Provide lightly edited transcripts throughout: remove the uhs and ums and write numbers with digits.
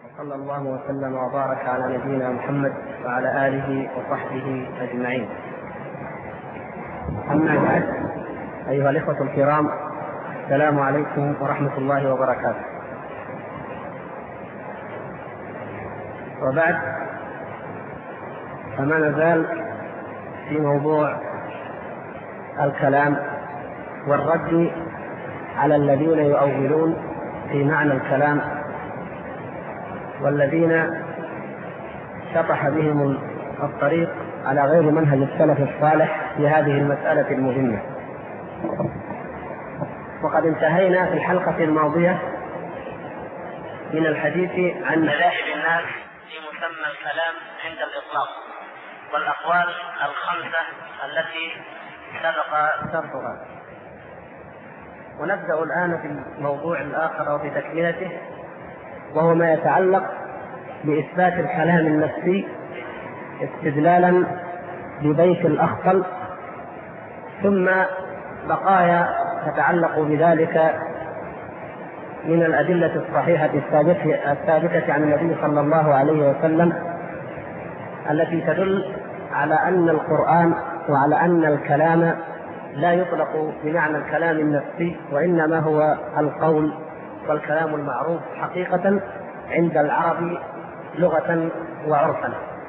صلى الله وسلم وبارك على نبينا محمد وعلى آله وصحبه أجمعين. أما بعد، أيها الإخوة الكرام، السلام عليكم ورحمة الله وبركاته. وبعد، فما نزال في موضوع الكلام والرد على الذين يؤولون في معنى الكلام والذين شطح بهم الطريق على غير منهج السلف الصالح في هذه المسألة المهمة. وقد انتهينا في الحلقة الماضية من الحديث عن مذاهب الناس في مسمى الكلام عند الإطلاق والأقوال الخمسة التي سبق شرحها. ونبدأ الآن في الموضوع الآخر أو في تكملته، وهو ما يتعلق بإثبات الكلام النفسي استدلالا ببيت الأخطل، ثم بقايا تتعلق بذلك من الأدلة الصحيحة الثابتة عن النبي صلى الله عليه وسلم التي تدل على أن القرآن وعلى أن الكلام لا يطلق بمعنى الكلام النفسي، وإنما هو القول والكلام المعروف حقيقة عند العرب لغة وعرفا.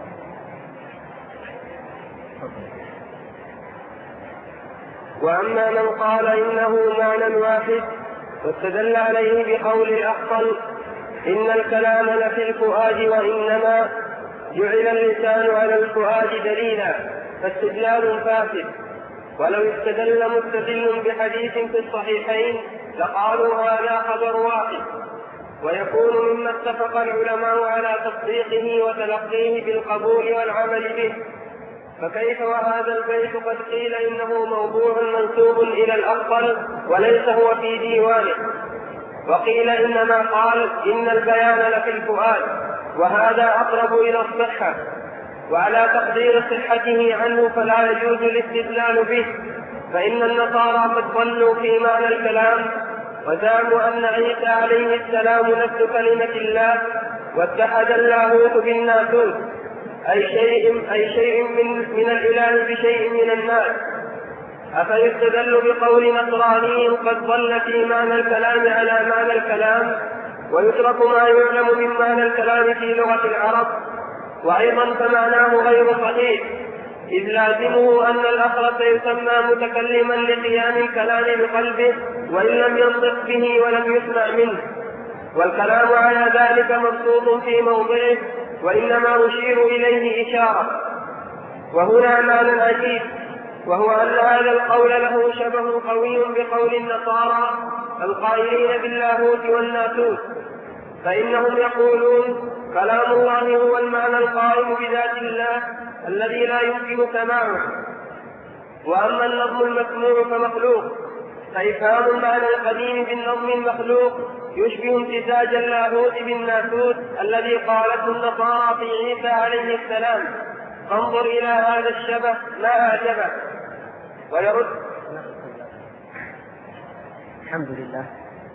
وأما من قال إنه معنى واحد واستدل عليه بقول الأخطل إن الكلام لفي الفؤاد وإنما جعل اللسان على الفؤاد دليلا، فاستدلال فاسد. ولو استدل مستدل بحديث في الصحيحين لقالوا هذا خبر واحد، ويكون مما اتفق العلماء على تصديقه وتلقيه بالقبول والعمل به. فكيف وهذا البيت قد قيل إنه موضوع منسوب إلى الأخطل وليس هو في ديوانه، وقيل إنما قال إن البيان لفي الفؤاد، وهذا أقرب إلى الصحة. وعلى تقدير صحته عنه فلا يجوز الاستدلال به، فإن النصارى قد ضلوا في معنى الكلام وزعموا أن عيسى عليه السلام نفس كلمة الله، واتحد اللاهوت بالناسوت، أي شيء من الإله بشيء من الناس. أفيستدل بقول نصراني قد ضل في معنى الكلام على معنى الكلام، ويترك ما يعلم من معنى الكلام في لغة العرب؟ وأيضا فمعناه غير صحيح، إذ لازمه أن الأخرس يسمى متكلما لقيام الكلام بقلبه وإن لم ينطق به ولم يسمع منه، والكلام على ذلك مبسوط في موضعه، وإنما أشير إليه إشارة. وهنا معنى عجيب، وهو أن هذا القول له شبه قوي بقول النصارى القائلين باللاهوت والناسوت، فإنهم يقولون كلام الله هو المعنى القائم بذات الله الذي لا يمكن سماعه، وأما النظم المسموع فمخلوق، فإفهام المعنى القديم بالنظم المخلوق يشبه امتزاج اللاهوت بالناسوت الذي قالته النصارى في عيسى عليه السلام. فانظر إلى هذا الشبه ما أعجبه. ويرد. الحمد لله.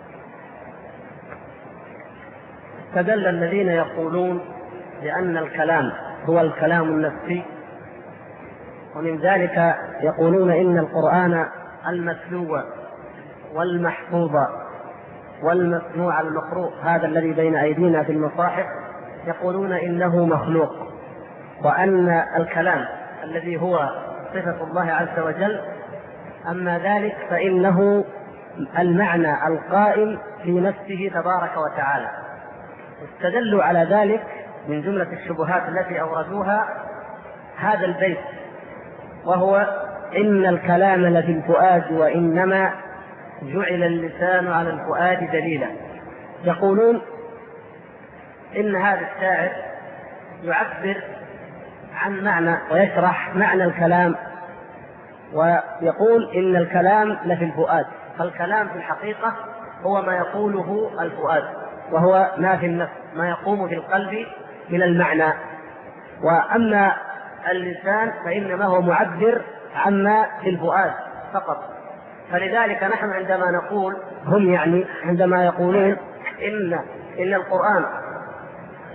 استدل الذين يقولون بأن الكلام هو الكلام النفسي، ومن ذلك يقولون إن القرآن المتلو والمحفوظ والمسموع المقروء، هذا الذي بين أيدينا في المصاحف، يقولون إنه مخلوق، وأن الكلام الذي هو صفة الله عز وجل أما ذلك فإنه المعنى القائم في نفسه تبارك وتعالى. استدلوا على ذلك من جملة الشبهات التي أوردوها هذا البيت، وهو إن الكلام لفي الفؤاد وإنما جعل اللسان على الفؤاد دليلا. يقولون إن هذا الشاعر يعبر عن معنى ويشرح معنى الكلام، ويقول إن الكلام لفي الفؤاد، فالكلام في الحقيقة هو ما يقوله الفؤاد، وهو ما في النفس، ما يقوم في القلب من المعنى. وأما اللسان فإنما هو معبر عما في الفؤاد فقط. فلذلك نحن عندما نقول، هم يعني عندما يقولون إن القرآن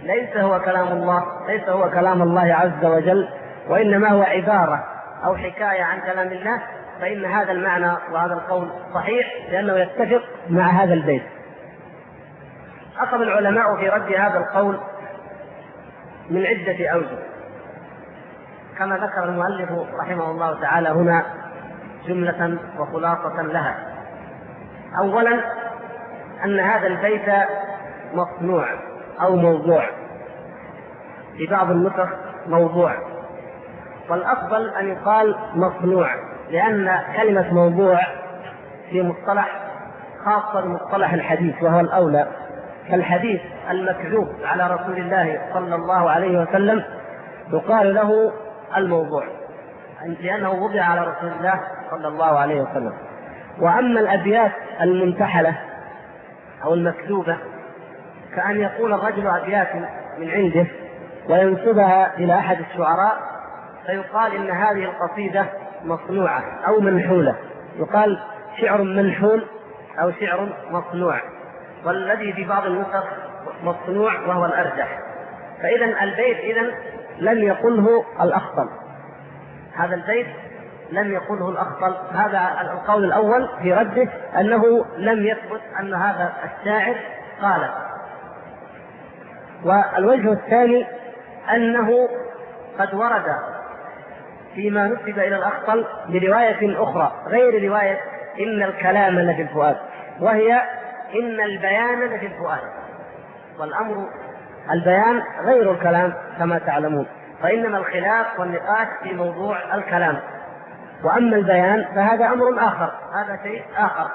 ليس هو كلام الله، ليس هو كلام الله عز وجل، وإنما هو عبارة أو حكاية عن كلام الله، فإن هذا المعنى وهذا القول صحيح لأنه يتفق مع هذا البيت. أخذ العلماء في رد هذا القول من عدة أوجه، كما ذكر المؤلف رحمه الله تعالى هنا جملة وخلاصة لها. أولا أن هذا البيت مصنوع أو موضوع، في بعض النسخ موضوع، والأفضل أن يقال مصنوع، لأن كلمة موضوع في مصطلح خاصة بمصطلح الحديث وهو الأولى، فالحديث المكذوب على رسول الله صلى الله عليه وسلم يقال له الموضوع لأنه وضع على رسول الله صلى الله عليه وسلم. وأما الأبيات المنتحلة أو المكذوبة كأن يقول الرجل أبيات من عنده وينسبها إلى أحد الشعراء فيقال إن هذه القصيدة مصنوعة أو منحولة، يقال شعر منحول أو شعر مصنوع، والذي في بعض النسخ مصنوع وهو الأرجح. فإذا البيت إذن لم يقله الأخطل، هذا البيت لم يقله الأخطل. هذا القول الأول في رده أنه لم يثبت أن هذا الشاعر قال. والوجه الثاني أنه قد ورد فيما نسب إلى الأخطل برواية أخرى غير رواية إن الكلام لفي الفؤاد، وهي إن البيان لفي الفؤاد، والأمر البيان غير الكلام كما تعلمون، فإنما الخلاف والنقاش في موضوع الكلام، وأما البيان فهذا أمر آخر، هذا شيء آخر.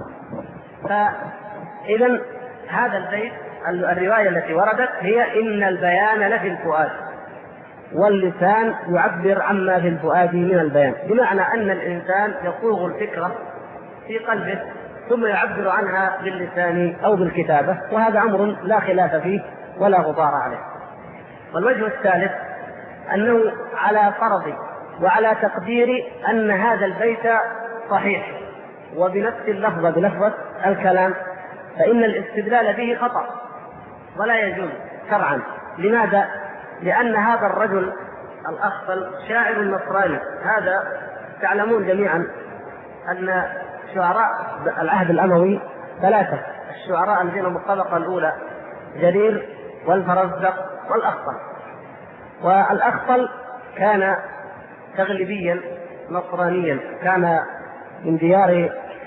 فإذا هذا البيت الرواية التي وردت هي إن البيان لفي الفؤاد، واللسان يعبر عما في الفؤاد من البيان، بمعنى أن الإنسان يصوغ الفكرة في قلبه ثم يعبر عنها باللسان أو بالكتابة، وهذا أمر لا خلاف فيه ولا غبار عليه. والوجه الثالث أنه على فرض وعلى تقدير أن هذا البيت صحيح وبنفس اللفظة بلفظة الكلام، فإن الاستدلال به خطأ ولا يجوز شرعا. لماذا؟ لأن هذا الرجل الأخطل شاعر نصراني، هذا تعلمون جميعا أن شعراء العهد الأموي ثلاثة، الشعراء الذين هم الطبقة الأولى جرير والفرزدق والأخطل. والأخطل كان تغلبيا نصرانيا، كان من ديار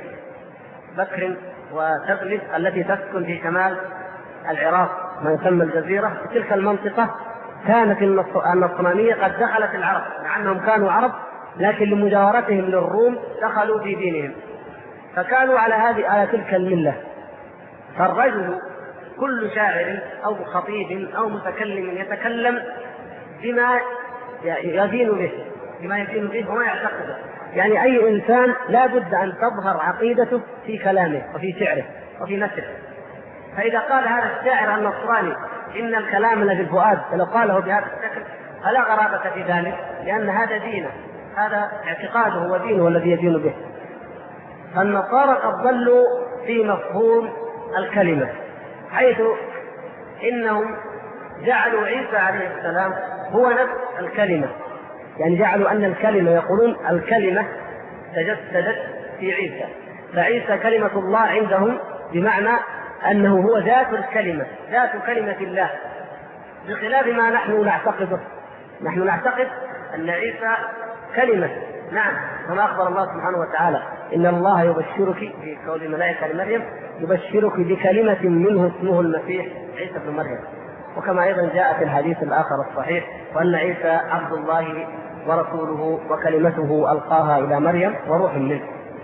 بكر وتغلب التي تسكن في شمال العراق ما يسمى الجزيرة. في تلك المنطقة كانت النصرانية قد دخلت العرب، مع أنهم كانوا عرب لكن لمجاورتهم للروم دخلوا في دينهم، فكانوا على تلك الملة. فالرجل كل شاعر أو خطيب أو متكلم يتكلم بما يدين به، بما يدين به وما يعتقده. يعني أي إنسان لا بد أن تظهر عقيدته في كلامه وفي شعره وفي نثره. فإذا قال هذا الشاعر النصراني إن الكلام لفي الفؤاد فلو قاله بهذا الشكل فلا غرابة في ذلك، لأن هذا دينه، هذا اعتقاده ودينه الذي يدين به. فالنصارى قد ضلوا في مفهوم الكلمة، حيث إنهم جعلوا عيسى عليه السلام هو نفس الكلمة، يعني جعلوا أن الكلمة، يقولون الكلمة تجسدت في عيسى، فعيسى كلمة الله عندهم، بمعنى أنه هو ذات الكلمة، ذات كلمة الله، بخلاف ما نحن نعتقده. نحن نعتقد أن عيسى كلمة، نعم، كما أخبر الله سبحانه وتعالى إن الله يبشرك في قول الملائكة لمريم يبشرك بكلمة منه اسمه المسيح عيسى بن مريم، وكما أيضا جاء في الحديث الآخر الصحيح وأن عيسى عبد الله ورسوله وكلمته ألقاها إلى مريم وروح منه.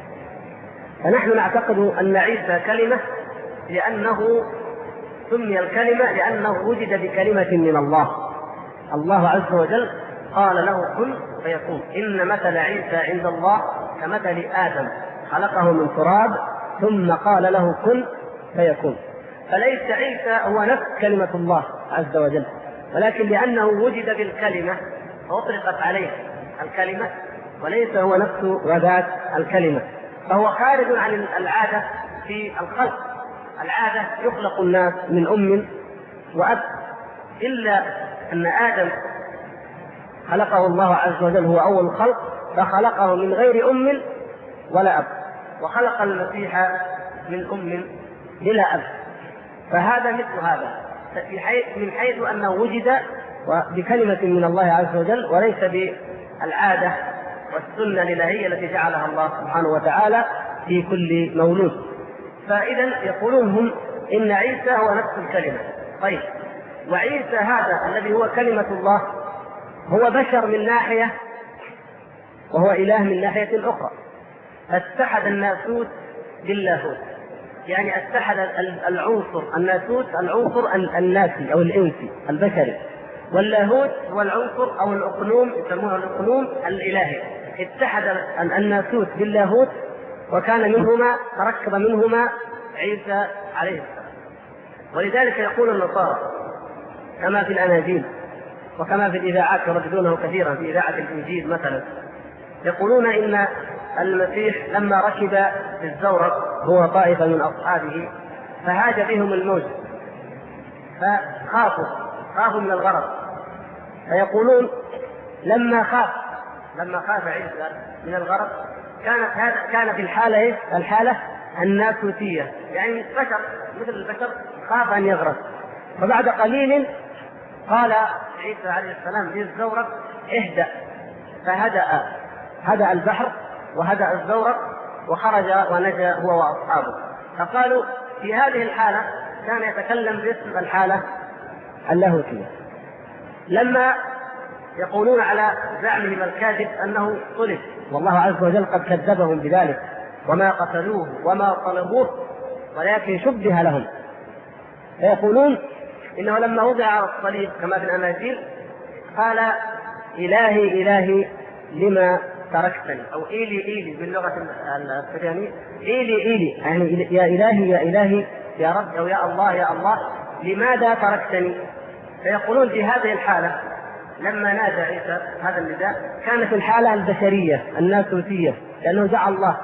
فنحن نعتقد أن عيسى كلمة لأنه سمي الكلمة لأنه وجد بكلمة من الله. الله عز وجل قال له كن فيكون. إن مثل عيسى عند الله كمثل آدم خلقه من تراب ثم قال له كن فيكون. فليس عيسى هو نفس كلمة الله عز وجل، ولكن لأنه وجد بالكلمة فأطلقت عليه الكلمة، وليس هو نفس وذات الكلمة، فهو خارج عن العادة في الخلق. العادة يخلق الناس من أم وأب، إلا أن آدم خلقه الله عز وجل هو أول الخلق، فخلقه من غير أم ولا أب، وخلق المسيح من أم بلا أب. فهذا مثل هذا من حيث أنه وجد بكلمة من الله عز وجل، وليس بالعادة والسنة الإلهية التي جعلها الله سبحانه وتعالى في كل مولود. فإذا يقولون هم إن عيسى هو نفس الكلمة. طيب، وعيسى هذا الذي هو كلمة الله هو بشر من ناحية وهو إله من ناحية أخرى. اتحد الناسوت باللاهوت، يعني اتحد العنصر الناسوت العنصر الناسي أو الإنسي البشري، واللاهوت هو العنصر أو الأقنوم يسمونه الأقنوم الإلهي. اتحد الناسوت باللاهوت، وكان منهما تركب منهما عيسى عليه السلام. ولذلك يقول النصارى كما في الأناجيل وكما في الإذاعات يرددونه كثيرا في إذاعة الإنجيل مثلا، يقولون إن المسيح لما ركب في الزورق هو طائفة من أصحابه فهاج بهم الموج فخافوا من الغرق، فيقولون لما خاف عيسى من الغرق كان في الحالة الناسوتية، يعني بشر مثل البشر خاف أن يغرق. فبعد قليل قال عيسى عليه السلام للزورق اهدأ، فهدأ البحر وهدأ الزورق وخرج ونجا هو وأصحابه. فقالوا في هذه الحالة كان يتكلم باسم الحالة اللاهوتية. لما يقولون على زعمهم الكاذب أنه صلب، والله عز وجل قد كذبهم بذلك وما قتلوه وما طلبوه ولكن شبه لهم، فيقولون إنه لما وضع على الصليب كما في الأناجيل قال إلهي إلهي لما تركتني، أو إيلي باللغة السريانية إيلي يعني يا إلهي يا رب، أو يا الله لماذا تركتني. فيقولون في هذه الحالة لما نادى عيسى هذا النداء كانت الحالة البشرية الناسوتية لأنه دعا الله،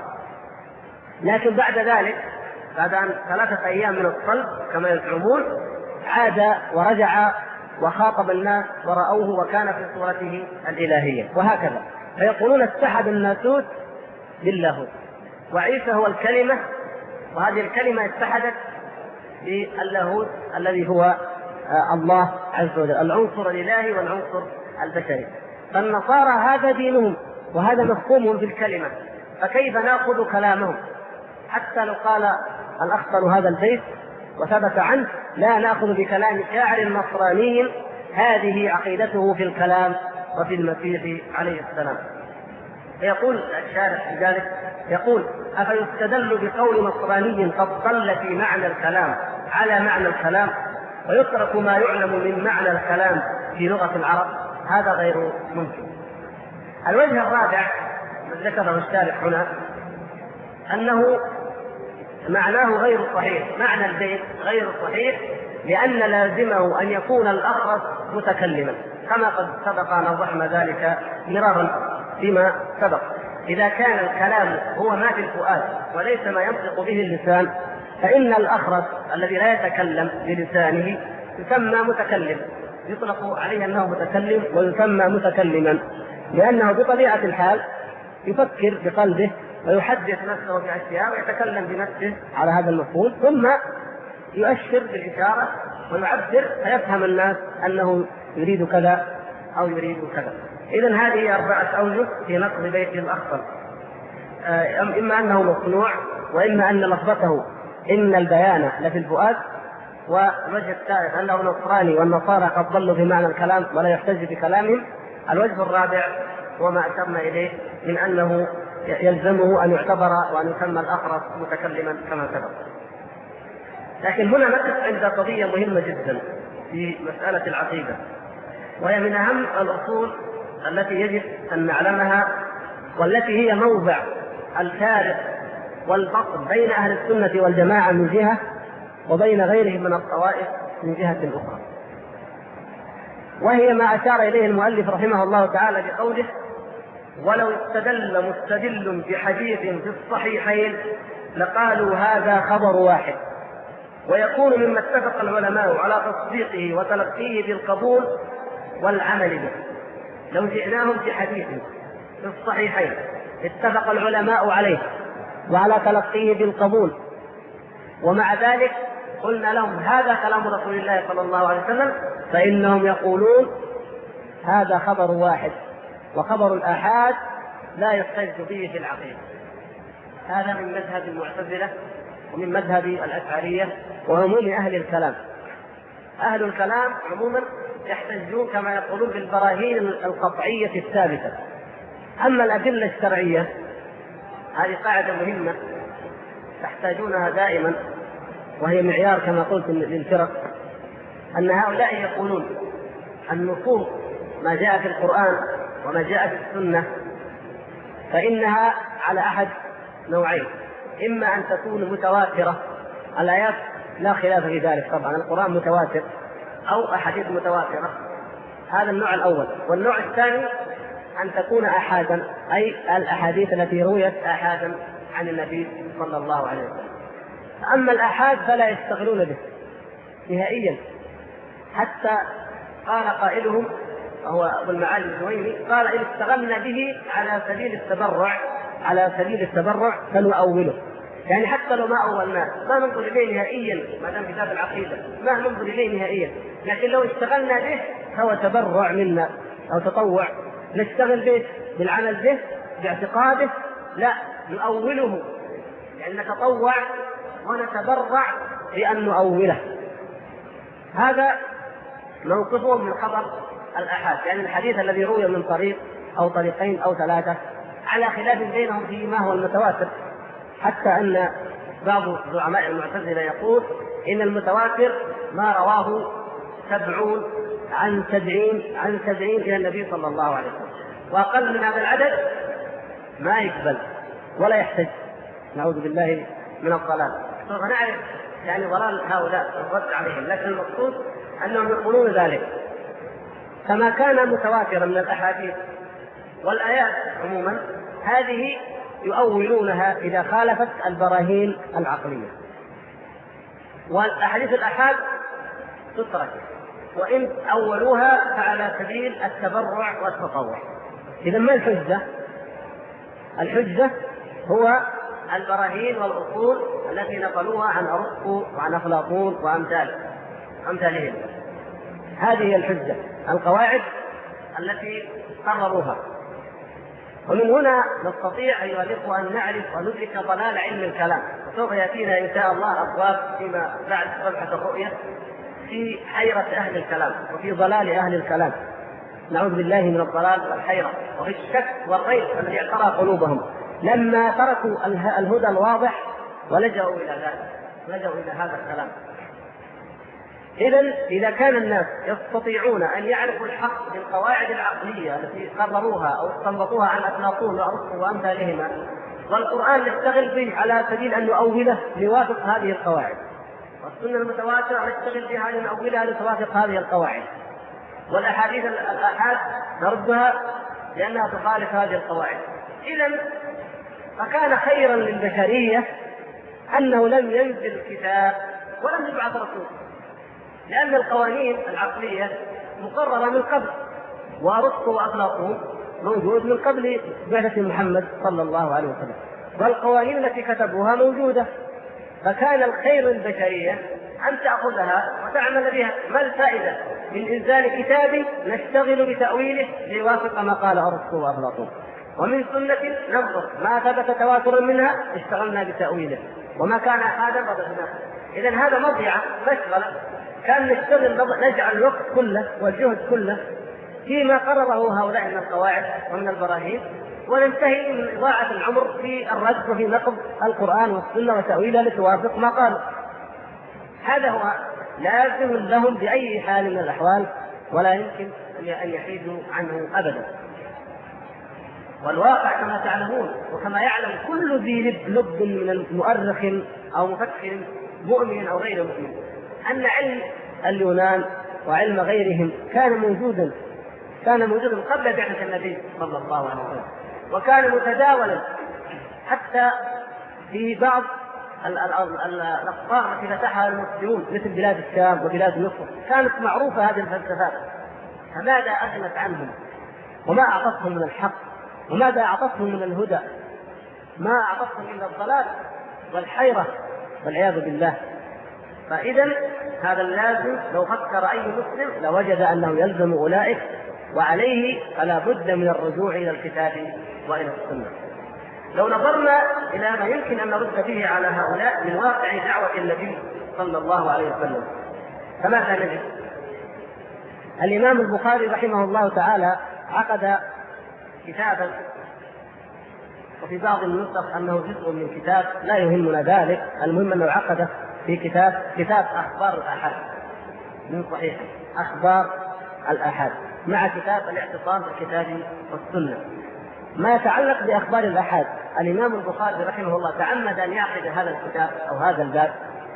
لكن بعد ذلك بعد 3 أيام من الصلب كما يزعمون عاد ورجع وخاطب الناس ورأوه وكان في صورته الإلهية، وهكذا. فيقولون اتحد الناسوت باللاهوت، وعيسى هو الكلمة، وهذه الكلمة اتحدت باللاهوت الذي هو الله عز وجل، العنصر الإلهي والعنصر البشري. فالنصارى هذا دينهم وهذا مفهومهم في الكلمة، فكيف نأخذ كلامهم؟ حتى لو قال الأخطل هذا البيت وثبت عنه لا نأخذ بكلام شاعر نصراني هذه عقيدته في الكلام وفي المسيح عليه السلام. فيقول الشارح في ذلك يقول أفيستدل بقول نصراني قد ضل في معنى الكلام على معنى الكلام ويترك ما يعلم من معنى الكلام في لغة العرب؟ هذا غير ممكن. الوجه الرابع الذي ذكره الشارح هنا أنه معناه غير صحيح، معنى البيت غير صحيح، لأن لازمه أن يكون الأخرس متكلما، كما قد سبق أن وضحنا ذلك مرارا فيما سبق. إذا كان الكلام هو ما في الفؤاد وليس ما ينطق به اللسان، فإن الأخرس الذي لا يتكلم بلسانه يسمى متكلم، يطلق عليه أنه متكلم ويسمى متكلما، لأنه بطبيعة الحال يفكر بقلبه ويحدث نفسه بأشياء ويتكلم بنفسه على هذا المفهوم، ثم يؤشر بالإشارة ويعبر فيفهم الناس أنه يريد كذا أو يريد كذا. إذن هذه 4 أوجه في نقض بيت الأخطل، إما أنه مصنوع، وإما أن لفظته إن البيان لفي الفؤاد، والوجه الثالث أنه نصراني والنصارى قد ضلوا في معنى الكلام ولا يحتج بكلامهم. الوجه الرابع هو ما أشرنا إليه من أنه يلزمه أن يعتبر وأن يسمى الأخرس متكلما كما سبق. لكن هنا نقف عند قضية مهمة جدا في مسألة العقيدة، وهي من أهم الأصول التي يجب أن نعلمها، والتي هي موضع الفارق والفصل بين أهل السنة والجماعة من جهة وبين غيرهم من الطوائف من جهة أخرى، وهي ما أشار إليه المؤلف رحمه الله تعالى بقوله ولو استدل مستدل بحديث في الصحيحين لقالوا هذا خبر واحد، ويكون مما اتفق العلماء على تصديقه وتلقيه بالقبول والعمل به. لو جئناهم في حديث في الصحيحين اتفق العلماء عليه وعلى تلقيه بالقبول، ومع ذلك قلنا لهم هذا كلام رسول الله صلى الله عليه وسلم، فإنهم يقولون هذا خبر واحد، وخبر الآحاد لا يحتج به في العقيدة. هذا من مذهب المعتزلة ومن مذهب الأشعرية وعموم أهل الكلام. أهل الكلام عموما يحتجون كما يقولون بالبراهين القطعية الثابتة. أما الأدلة الشرعية هذه قاعدة مهمة تحتاجونها دائما، وهي معيار كما قلت للفرق، أن هؤلاء يقولون النصوص ما جاء في القرآن وما جاء في السنة فإنها على أحد نوعين: إما أن تكون متواترة، الآيات لا خلاف في ذلك طبعا، القرآن متواتر، أو أحاديث متواترة، هذا النوع الأول. والنوع الثاني أن تكون آحادا، أي الأحاديث التي رويت آحادا عن النبي صلى الله عليه وسلم. أما الآحاد فلا يشتغلون به نهائيا، حتى قال قائلهم وهو أبو المعالي الجويني قال: إن اشتغلنا به على سبيل التبرع فنؤوله. يعني حتى لو ما أولناه ما ننظر إليه نهائيا، ما دام كتاب العقيدة ما ننظر إليه نهائيا، لكن لو اشتغلنا به فهو تبرع منا أو تطوع، نشتغل به بالعمل به باعتقاده، لا نؤوله، يعني نتطوع ونتبرع بأن نؤوله. هذا موقفهم من خبر الآحاد، يعني الحديث الذي روي من طريق أو طريقين أو ثلاثة على خلاف بينهم فيما هو المتواتر، حتى أن بعض زعماء المعتزلة يقول إن المتواتر ما رواه 70 عن 70 إلى النبي صلى الله عليه وسلم، وأقل من هذا العدد ما يقبل ولا يحتج، نعوذ بالله من الضلال. سوف نعرف يعني ضلال هؤلاء الرد عليهم، لكن المقصود أنهم يقولون ذلك. كما كان متواترا من الأحاديث والآيات عموما، هذه يؤولونها إذا خالفت البراهين العقلية، والأحاديث الآحاد تترك، وإن أولوها فعلى سبيل التبرع والتطوع. إذا ما الحجة؟ الحجة هو البراهين والأصول التي نقلوها عن أرسطو وعن أفلاطون وأمثالهم. هذه هي الحجة، القواعد التي قرروها. ومن هنا نستطيع أيها الإخوة أن نعرف وندرك ضلال علم الكلام، وسوف يأتينا إن شاء الله أبواب فيما بعد صفحة الرؤية في حيرة أهل الكلام وفي ضلال أهل الكلام، نعوذ بالله من الضلال والحيرة وفي الشك والريب الذي اعترى قلوبهم لما تركوا الهدى الواضح ولجأوا إلى ذلك، لجأوا إلى هذا الكلام. إذا كان الناس يستطيعون أن يعرفوا الحق بالقواعد العقلية التي قرروها أو استنبطوها عن أفلاطون وأرسطو وأمثالهما، والقرآن نشتغل به على سبيل أن نؤوله ليوافق هذه القواعد، والسنة المتواترة نشتغل بها لنؤولها لتوافق هذه القواعد، والأحاديث الآحاد نردها لأنها تخالف هذه القواعد، إذن فكان خيرا للبشرية أنه لم ينزل كتاب ولم يبعث رسول، لأن القوانين العقلية مقررة من قبل، وأرسطو وأفلاطون موجود من قبل بعثة محمد صلى الله عليه وسلم، والقوانين التي كتبوها موجودة، فكان الخير للبشرية أن تأخذها وتعمل بها. ما الفائدة من إنزال كتاب نشتغل بتأويله ليوافق ما قال أرسطو وأفلاطون، ومن سنة ننظر ما ثبت تواترا منها اشتغلنا بتأويله، وما كان آحادا ضبطناه. إذن هذا مضيعة مشغلة، كان نشتغل نجعل الوقت كله والجهد كله فيما قرره هؤلاء من القواعد ومن البراهين، وننتهي من إضاعة العمر في الرد وفي نقض القرآن والسنة وتأويله لتوافق ما قال. هذا هو لازم لهم بأي حال من الأحوال، ولا يمكن أن يحيدوا عنه أبدا. والواقع كما تعلمون وكما يعلم كل ذي لب من المؤرخ أو مفكر مؤمن أو غير مؤمن أن علم اليونان وعلم غيرهم كان موجودا قبل بعثة النبي صلى الله عليه وسلم، وكان متداولا حتى في بعض الأقطار التي فتحها المسلمون مثل بلاد الشام وبلاد مصر كانت معروفة هذه الفلسفات، فماذا أغنت عنهم؟ وما أعطتهم من الحق؟ وماذا أعطتهم من الهدى؟ ما أعطتهم إلا الضلال والحيرة والعياذ بالله. فإذا هذا اللازم لو فكر أي مسلم لوجد أنه يلزم أولئك، وعليه فلا بد من الرجوع إلى الكتاب وإلى السنة. لو نظرنا إلى ما يمكن أن نرد به على هؤلاء من واقع دعوة النبي صلى الله عليه وسلم، فماذا نجد؟ الإمام البخاري رحمه الله تعالى عقد كتابا، وفي بعض النسخ أنه جزء من كتاب، لا يهمنا ذلك، المهم أنه عقد في كتاب أخبار الآحاد من صحيح أخبار الآحاد مع كتاب الاعتصام بالكتاب والسنة. ما يتعلق بأخبار الآحاد الإمام البخاري رحمه الله تعمد أن يعقد هذا الكتاب أو هذا الباب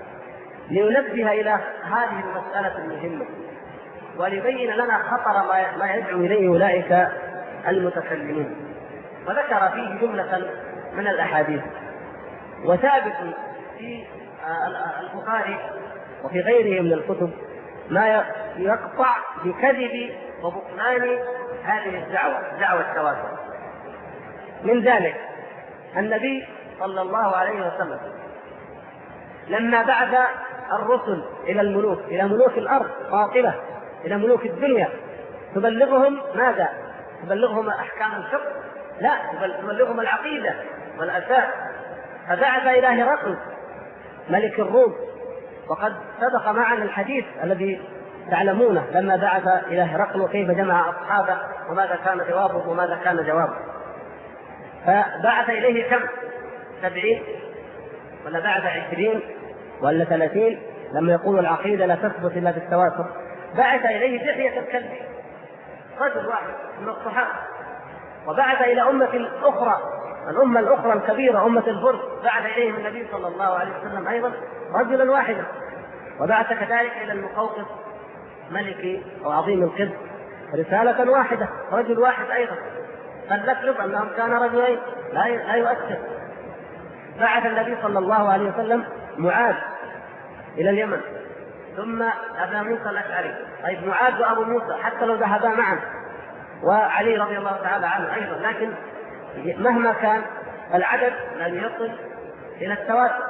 لينبه إلى هذه المسألة المهمة، وليبين لنا خطر ما يدعو إليه أولئك المتكلمين. وذكر فيه جملة من الأحاديث، وثابت في البخاري وفي غيره من الكتب ما يقطع بكذب وبطلان هذه دعوة التواتر. من ذلك النبي صلى الله عليه وسلم لما بعث الرسل إلى الملوك، إلى ملوك الأرض قاطبة، إلى ملوك الدنيا، تبلغهم ماذا؟ تبلغهم أحكام الفقه؟ لا، تبلغهم العقيدة والأساس. فبعث إلى هرقل ملك الروم، وقد سبق معنا الحديث الذي تعلمونه لما بعث إلى هرقل وكيف جمع أصحابه وماذا كان جوابه وماذا كان جوابه. فبعث إليه كم؟ 70 ولا بعث 20 ولا 30؟ لما يقول العقيدة لا تثبت إلا بالتواتر. بعث إليه دحية الكلب، رجل واحد من الصحابة. وبعث إلى أمة أخرى، الأمة الأخرى الكبيرة أمة الفرس، بعث إليهم النبي صلى الله عليه وسلم أيضا رجلا واحدا. وبعث كذلك إلى المقوقس ملك أو عظيم القبط رسالة واحدة، رجل واحد أيضا. فلنفرض أنهم كانوا رجلين، لا يؤثر. بعث النبي صلى الله عليه وسلم معاذ إلى اليمن، ثم أبا موسى الأشعري. طيب معاذ وأبو موسى حتى لو ذهبا معا، وعلي رضي الله تعالى عنه أيضا، لكن مهما كان العدد لم يصل إلى التواتر.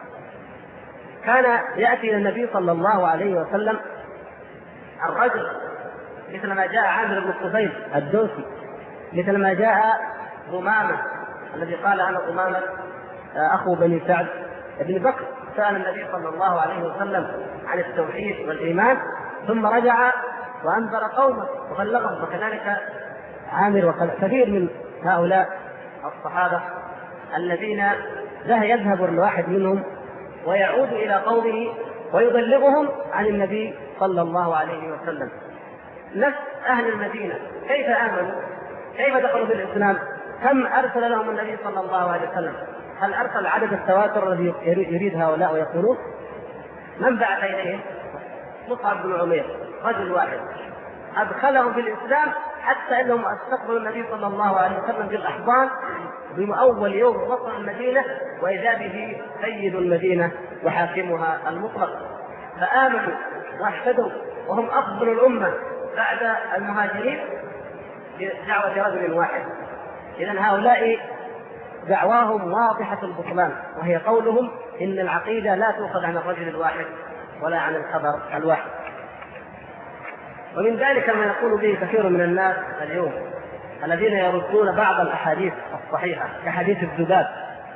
كان يأتي إلى النبي صلى الله عليه وسلم الرجل مثل ما جاء عامر بن الطفيل الدوسي، مثل ما جاء ضمامة الذي قال أنا ضمامة أخو بني سعد بن بكر، سأل النبي صلى الله عليه وسلم عن التوحيد والإيمان ثم رجع وأنذر قومه وبلغهم. وكذلك عامر وكثير من هؤلاء الصحابة الذين يذهب الواحد منهم ويعود إلى قومه ويبلغهم عن النبي صلى الله عليه وسلم. نفس أهل المدينة كيف آمنوا؟ كيف دخلوا في الإسلام؟ كم أرسل لهم النبي صلى الله عليه وسلم؟ هل أرسل عدد التواتر الذي يريد هؤلاء ويقولون؟ من بعث إليهم؟ مصعب بن عمير، رجل واحد أدخلهم في الإسلام، حتى أنهم استقبلوا النبي صلى الله عليه وسلم بالأحضان بأول يوم وصل المدينة، وإذا به سيد المدينة وحاكمها المطلق. فآمنوا واهتدوا وهم أفضل الأمة بعد المهاجرين بدعوة رجل واحد. إذن هؤلاء دعواهم واضحة البطلان، وهي قولهم إن العقيدة لا تؤخذ عن الرجل الواحد ولا عن الخبر الواحد. ومن ذلك ما يقول به كثير من الناس اليوم الذين يردون بعض الأحاديث الصحيحة كحديث الذباب.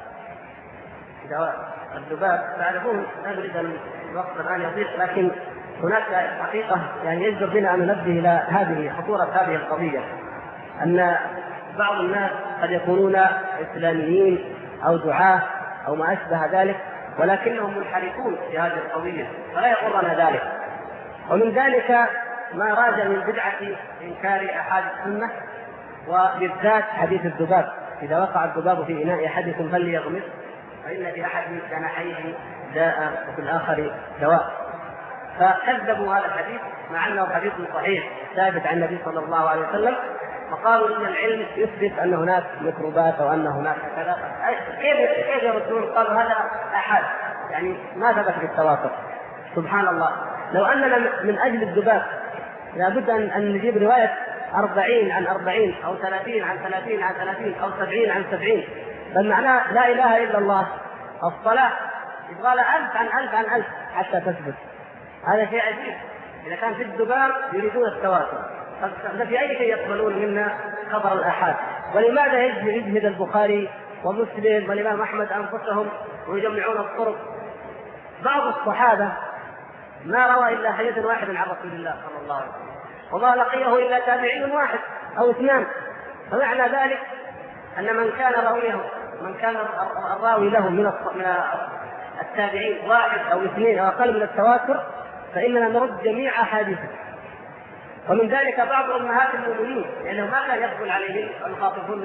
الذباب تعرفون، لا نريد أن الوقت الآن يضيق، لكن هناك حقيقة يعني يجب بنا أن ننبه إلى هذه خطورة هذه القضية، أن بعض الناس قد يكونون إسلاميين أو دعاة أو ما أشبه ذلك، ولكنهم منحرفون في هذه القضية، فلا يغرنا ذلك. ومن ذلك ما راج من بدعة إنكار أحد السنة، وبالذات حديث الذباب: إذا وقع الذباب في إناء أحدكم فليغمس فإن في أحد جناحيه داء وفي الآخر دواء. فكذبوا هذا الحديث مع أنه حديث صحيح ثابت عن النبي صلى الله عليه وسلم، وقالوا إن العلم يثبت أن هناك ميكروبات أو أن هناك كذا، كيف يردون؟ قالوا هذا أحد، يعني ما ثبت بالتواتر. سبحان الله، لو أننا من أجل الذباب لابد أن نجيب رواية 40 عن 40 أو 30 عن 30 عن 30 أو 70 عن 70، بل معناه لا إله إلا الله. الصلاة يبغى لها 1000 عن 1000 عن 1000 حتى تثبت. هذا شيء عجيب. إذا كان في الذباب يريدون التواتر، ففي أي شيء يقبلون منا خبر الآحاد؟ ولماذا يجهد البخاري ومسلم والإمام أحمد أنفسهم ويجمعون الطرق؟ بعض الصحابة ما روى إلا حديث واحد عن رسول الله صلى الله عليه وسلم، وما لقيه إلا تابعي واحد أو اثنان. فمعنى ذلك أن من كان الراوي له من التابعين واحد أو اثنين أو أقل من التواتر، فإننا نرد جميع أحاديثه. ومن ذلك بعض أمهات المؤمنين لأنه ما كان يقبل عليهم أن يخاطبون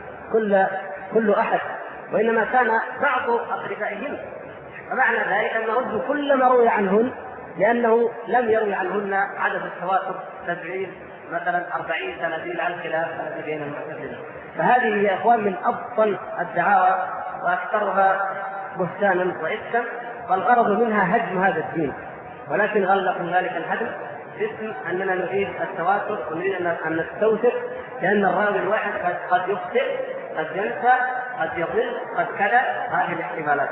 كل أحد، وإنما كان بعض أقربائهم، ومعنى ذلك أن نرد كل ما روي عنهن، لأنه لم يروي عنهن عدد التواتر 70 مثلا 40 30 على الخلاف الذي بين المعتزلة. فهذه يا إخوان من أبطل الدعاوى وأكثرها بهتانا وإفكا، والغرض منها هدم هذا الدين، ولكن غلقوا ذلك الهدم باسم أننا نريد التواتر ونريد أن نستوثق، لأن الراوي الواحد قد يخطئ، قد ينسى، قد يضل، قد كذا، هذه الاحتمالات.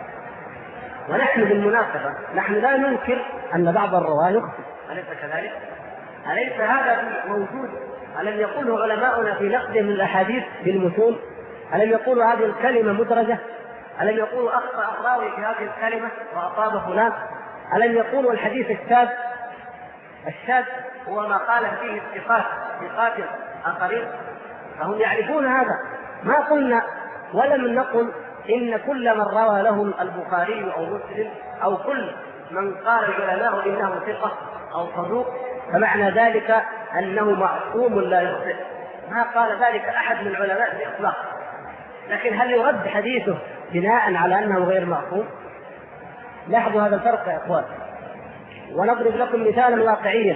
ونحن بالمناسبة نحن لا ننكر أن بعض الرواة يخطئ، أليس كذلك؟ أليس هذا موجود؟ ألم يقوله علماؤنا في نقدهم للأحاديث بالمتون؟ ألم يقولوا هذه الكلمة مدرجة؟ ألم يقولوا أخطأ الراوي في هذه الكلمة وأصاب فلان؟ ألم يقولوا الحديث الشاذ؟ الشاذ هو ما قال فيه الثقات آخرين، فهم يعرفون هذا. ما قلنا ولم نقل إن كل من روى لهم البخاري أو مسلم أو كل من قال العلماء إنه ثقة أو صدوق فمعنى ذلك أنه معصوم لا يخطئ، ما قال ذلك أحد من العلماء بإطلاق. لكن هل يرد حديثه بناء على أنه غير معصوم؟ لاحظوا هذا الفرق يا إخوان. ونضرب لكم مثالا واقعيا.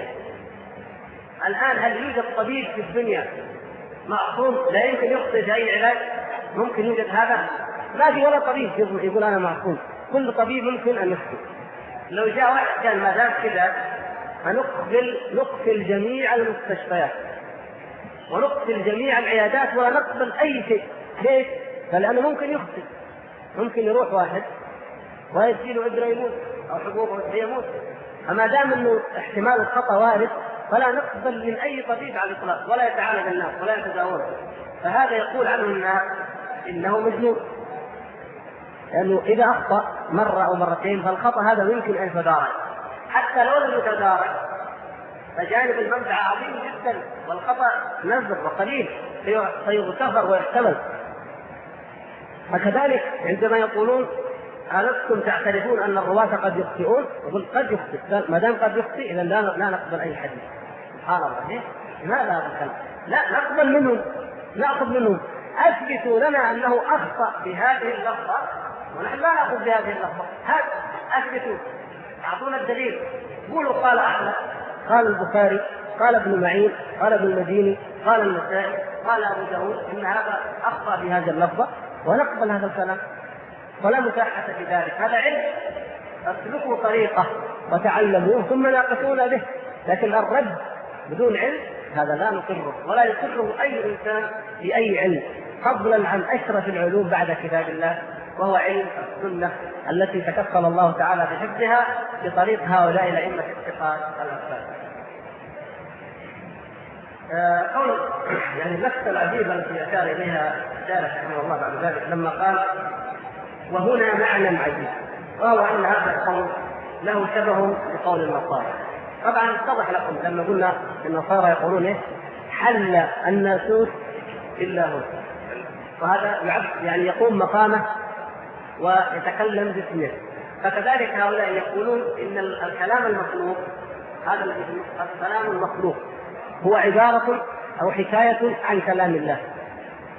الآن هل يوجد طبيب في الدنيا معصوم لا يمكن يخطئ في أي علاج؟ ممكن يوجد هذا؟ ما في ولا طبيب يقول أنا معصوم، كل طبيب ممكن أن يخطئ. لو جاء واحد قال ما دام كذا نقفل جميع المستشفيات ونقفل جميع العيادات ولا نقبل أي شيء. ليش؟ لأنه ممكن يخطئ، ممكن يروح واحد ويجي له عذر يموت أو حبوب يموت، فما دام أنه احتمال الخطأ وارد فلا نقبل من أي طبيب على الإطلاق ولا يتعالج الناس ولا يتداول. فهذا يقول عنه الناس إنه مجنون، لأنه إذا أخطأ مرة أو مرتين فالخطأ هذا يمكن أن يتدارك، حتى لو لم يتدارك فجانب المنفعة عظيم جدا والخطأ نزل وقليل سيغتفر ويحتمل. وكذلك عندما يقولون ألستم تعترفون أن الرواة قد يخطئون؟ يقول قد يخطئ، ما دام قد يخطئ إذا لا نقبل أي حديث. سبحان الله، لماذا هذا الكلام؟ لا نقبل منهم، نأخذ منهم. أثبتوا لنا أنه أخطأ بهذه اللفظة ونحن لا نأخذ بهذه اللفظة، هذا أثبتوا، أعطونا الدليل. قولوا قال أحمد، قال البخاري، قال ابن معين، قال ابن المديني، قال النسائي، قال أبو داود إن هذا أخطأ بهذه اللفظة ونقبل هذا الكلام ولا مساحة في ذلك. هذا علم، اسلكوا طريقة وتعلموه ثم ناقشونا به. لكن الرد بدون علم هذا لا نقره ولا يقره أي إنسان بأي علم، فضلا عن أشرف العلوم بعد كتاب الله وهو علم السنة التي تكفل الله تعالى بحفظها بطريق هؤلاء الأئمة الثقات الأثبات. قول يعني اللفتة العجيبة التي أشار إليها الشارح رحمه الله بعد ذلك لما قال وهنا معنى عجيب، وهو أن هذا القول له شبه بقول النصارى. طبعا اتضح لكم لما قلنا النصارى يقولون إيه؟ حل الناسوت إلا هو، وهذا يعني يقوم مقامه ويتكلم باسمه. فكذلك هؤلاء يقولون إن الكلام المخلوق هذا الكلام المخلوق هو عبارة أو حكاية عن كلام الله.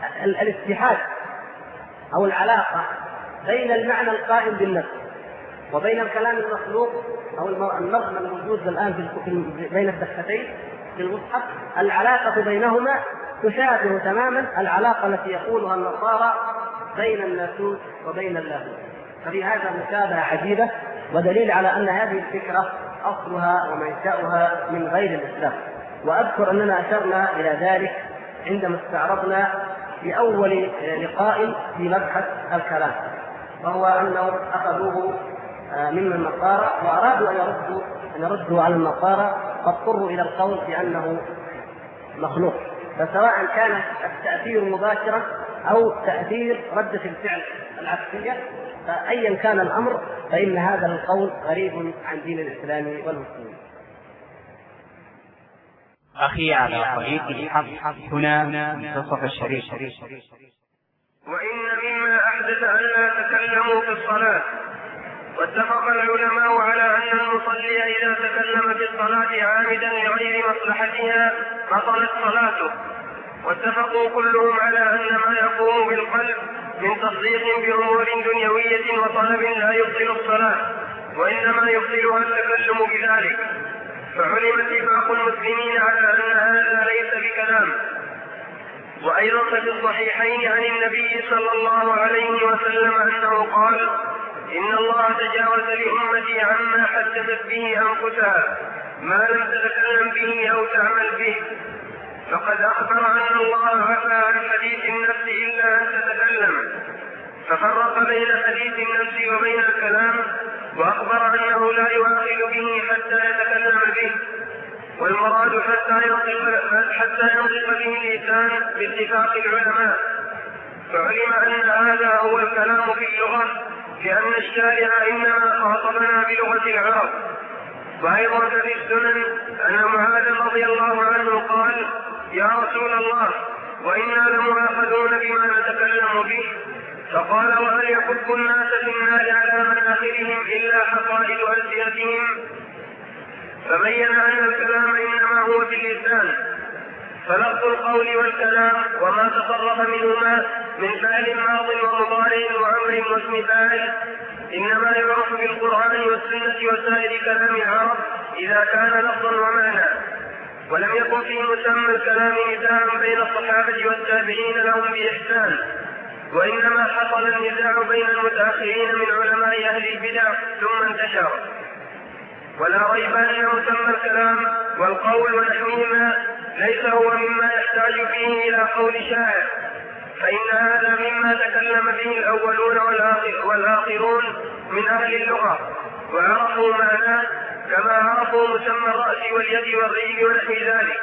الاتحاد أو العلاقة بين المعنى القائم بالنفس وبين الكلام المخلوق أو النظم الموجود الآن بين الدفتين في المصحف العلاقة بينهما تشابه تماما العلاقة التي يقولها النصارى بين الناسوت وبين اللاهوت. ففي هذا مشابهة عجيبة ودليل على أن هذه الفكرة أصلها ومنشأها من غير الإسلام. وأذكر أننا أشرنا إلى ذلك عندما استعرضنا في أول لقاء في مبحث الكلام، وهو أنهم أخذوه من النصارى وأرادوا أن يردوا على النصارى فاضطروا إلى القول بأنه مخلوق، فسواء كان التأثير مباشرا أو تأثير ردة الفعل العكسية، فأيا كان الأمر فإن هذا القول غريب عن دين الإسلام والمسلمين. أخي على طريق الحق هنا منتصف الشريف. وإن مما أحدث أن لا تكلموا في الصلاة. واتفق العلماء على أن المصلي إذا تكلم في الصلاة عامدا لغير مصلحتها بطلت صلاته. واتفقوا كلهم على أن ما يقوم بالقلب من تصديق بأمور دنيوية وطلب لا يبطل الصلاة، وإنما يبطلها التكلم بذلك. فعلم اتفاق المسلمين على أن هذا ليس بكلام. وأيضا في الصحيحين عن النبي صلى الله عليه وسلم أنه قال: إن الله تجاوز لأمتي عما حدثت به أنفسها ما لم تتكلم به أو تعمل به. فقد أخبر أن الله عفى عن حديث النفس إلا أن تتكلم، ففرق بين حديث النفس وبين الكلام، وأخبر أنه لا يؤاخذ به حتى يتكلم به، والمراد حتى ينطق به اللسان باتفاق العلماء. فعلم أن هذا هو الكلام في اللغة، لأن الشارع إنما خاطبنا بلغة العرب. وأيضا في السنن أن معاذ رضي الله عنه قال: يا رسول الله، وإنا لمؤاخذون بما نتكلم به. فقال: وهل يكب الناس في النار على مناخرهم إلا حصائد ألسنتهم؟ فبين أن الكلام إنما هو في اللسان، فلفظ القول والكلام وما تصرف منهما من فعل ماض ومضارع وأمر واسم فاعل إنما يعرف بالقرآن والسنة وسائر كلام العرب إذا كان لفظا ومعنى، ولم يكن في مسمى الكلام نزاع بين الصحابة والتابعين لهم بإحسان، وإنما حصل النزاع بين المتأخرين من علماء أهل البدع ثم انتشر. ولا ريب أن مسمى الكلام والقول ونحوهما ليس هو مما يحتاج فيه إلى قول شاعر، فإن هذا مما تكلم به الأولون والآخرون من أهل اللغة وعرفوا معناه كما عرفوا مسمى الرأس واليد والرجل ونحو ذلك.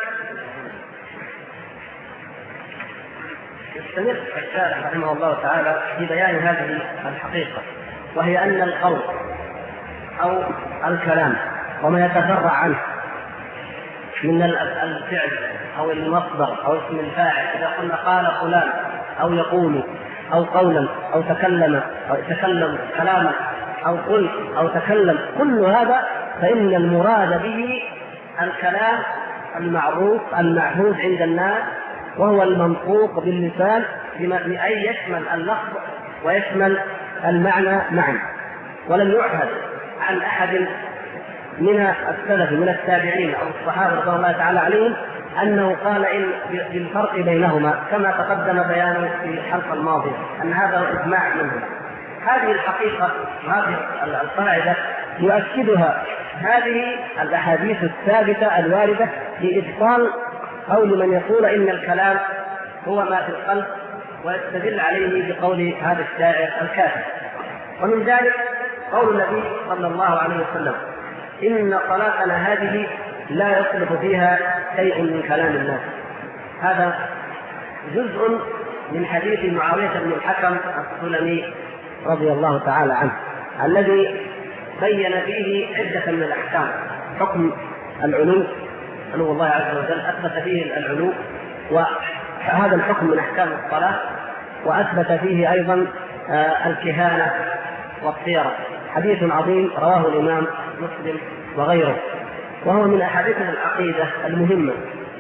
يستمر الشارح رحمه الله تعالى في بيان هذه الحقيقة، وهي أن القول أو الكلام وما يتفرع عنه من الفعل أو المصدر أو اسم الفاعل، إذا قلنا قال فلان أو يقول أو قولا أو تكلم كلاما أو قل أو تكلم، كل هذا فإن المراد به الكلام المعروف المعهود عند الناس، وهو المنطوق باللسان بأن يشمل اللفظ ويشمل المعنى معا. ولم يعهد عن أحد من السلف من التابعين أو الصحابة رضي الله تعالى عليهم أنه قال إن بالفرق بينهما، كما تقدم بيانه في الحلقة الماضية أن هذا هو إجماع منهم. هذه الحقيقة وهذه القاعدة يؤكدها هذه الأحاديث الثابتة الواردة لإبطال قول من يقول إن الكلام هو ما في القلب، ويستدل عليه بقول هذا الشاعر الكافر. ومن ذلك قول النبي صلى الله عليه وسلم: إن صلاتنا هذه لا يصلح فيها شيء من كلام الناس. هذا جزء من حديث معاوية بن الحكم السلمي رضي الله تعالى عنه، الذي بين فيه عدة من الأحكام. حكم العلو الله عز وجل أثبت فيه العلو، وهذا الحكم من أحكام الصلاة، وأثبت فيه أيضا الكهانة والطيرة. حديث عظيم رواه الإمام مسلم وغيره، وهو من أحاديث العقيدة المهمة.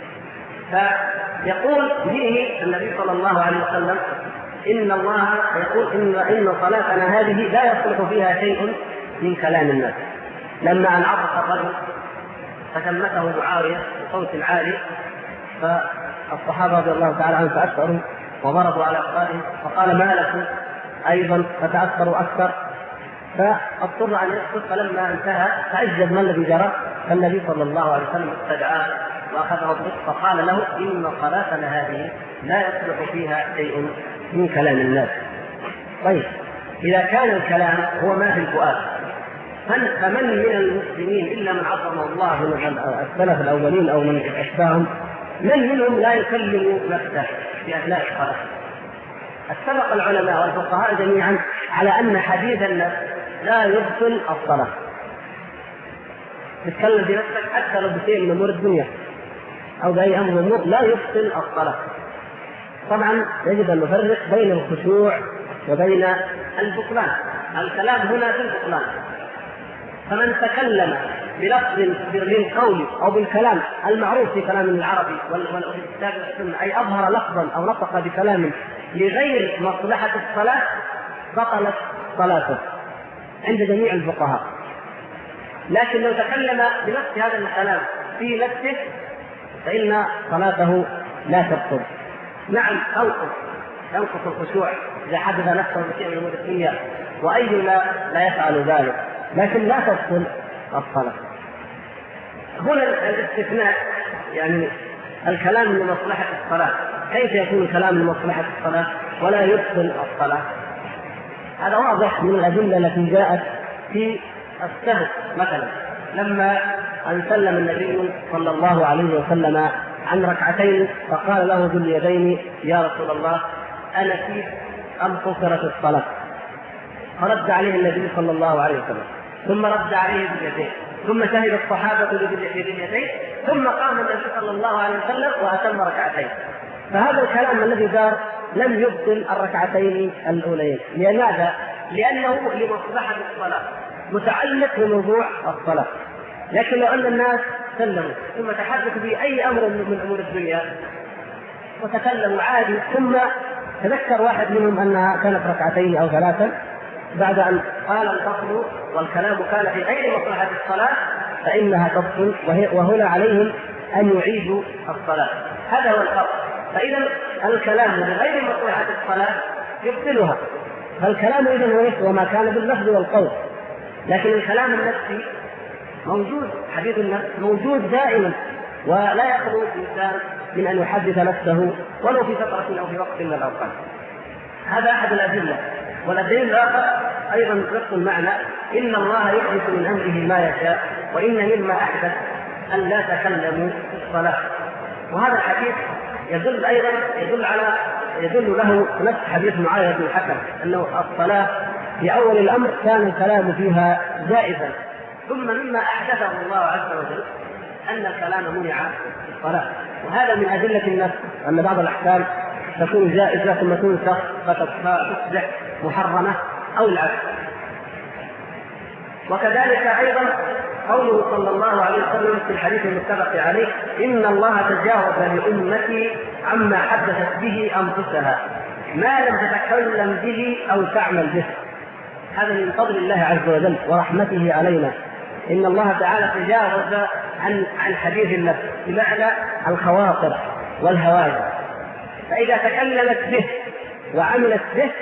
فيقول فيه النبي صلى الله عليه وسلم: إن الله يقول إن صلاتنا هذه لا يصلح فيها شيء من كلام الناس. لما أن عطف الرجل فتمته معاوية بصوت عالي، فالصحابة رضي الله تعالى عنهم تأثروا وضربوا على أقدامهم، فقال ما لكم أيضا فتأثروا أكثر، فاضطر أن يسكت. فلما انتهى تعجب ما الذي جرى، فالنبي صلى الله عليه وسلم استدعاه وأخذه بالرفق فقال له إن صلاتنا هذه لا يصلح فيها شيء من كلام الناس. طيب إذا كان الكلام هو ما في الفؤاد، فمن من المسلمين إلا من عظمه الله من السلف الأولين أو من أشباههم، من منهم لا يكلم نفسه في أثناء الصلاة؟ اتفق العلماء والفقهاء جميعا على أن حديث النفس لا يبطل الصلاة. تتكلم في نفسك حتى لو بشيء من أمور الدنيا أو بأي أمر من الأمور لا يبطل الصلاة. طبعا يجب أن نفرق بين الخشوع وبين البطلان. الكلام هنا في البطلان، فمن تكلم بلفظ بالقول أو بالكلام المعروف في كلام العربي والكتاب والسنة، أي أظهر لفظا أو نطق بكلام لغير مصلحة الصلاة، بطلت صلاته عند جميع الفقهاء. لكن لو تكلم بنفس هذا الكلام في نفسه فإن صلاته لا تبطل. نعم ينقص الخشوع إذا حدث نفسه بشيء من أمور الدنيا، وأي لا يفعل ذلك، لكن لا تبطل الصلاة. هنا الاستثناء يعني الكلام لمصلحة الصلاة، كيف يكون الكلام لمصلحة الصلاة ولا يبطل الصلاة؟ هذا واضح من الأدلة التي جاءت في السهو. مثلا لما أن سلم النبي صلى الله عليه وسلم عن ركعتين فقال له ذو اليدين يا رسول الله أنسيت أم قصرت الصلاة؟ فرد عليه النبي صلى الله عليه وسلم، ثم رد عليه باليدين، ثم شهد الصحابة باليدين، ثم قام النبي صلى الله عليه وسلم وأتم ركعتين. فهذا الكلام الذي دار لم يبطل الركعتين الأولين. لماذا؟ لأنه لمصلحة الصلاة، متعلق بموضوع الصلاة. لكن لو أن الناس سلموا ثم تحدثوا بأي أمر من أمور الدنيا وتكلموا عادي، ثم تذكر واحد منهم أنها كانت ركعتين أو ثلاثا بعد أن قال الفصل والكلام كان في غير مصلحة الصلاة، فإنها تبطل، وهنا عليهم أن يعيدوا الصلاة. هذا هو الفرق. فإذا الكلام بغير مصلحة الصلاة يبطلها، فالكلام إذن هو نفسه وما كان باللفظ والقول. لكن الكلام النفسي موجود، حديث النفس موجود دائما، ولا يخلو الإنسان من أن يحدث نفسه ولو في فترة أو في وقت من الأوقات. هذا أحد الأدلة. والدليل الآخر أيضا نفس المعنى، إن الله يحدث من أمره ما يشاء، وإن مما أحدث أن لا تكلموا في الصلاة. وهذا الحديث يدل أيضا يدل له نفس حديث معاوية بن الحكم أنه الصلاة في أول الأمر كان الكلام فيها جائزا، ثم مما أحدثه الله عز وجل أن الكلام منع في الصلاة. وهذا من أدلة النفس أن بعض الأحكام تكون جائزة ثم تنسخ فتصبح محرمة أو العكس. وكذلك أيضا قوله صلى الله عليه وسلم في الحديث المتفق عليه إن الله تجاوز لأمتي عما حدثت به أنفسها ما لم تتكلم به أو تعمل به. هذا من فضل الله عز وجل ورحمته علينا، إن الله تعالى تجاوز عن حديث النفس بمعنى الخواطر والهواجس، فإذا تكلمت به وعملت به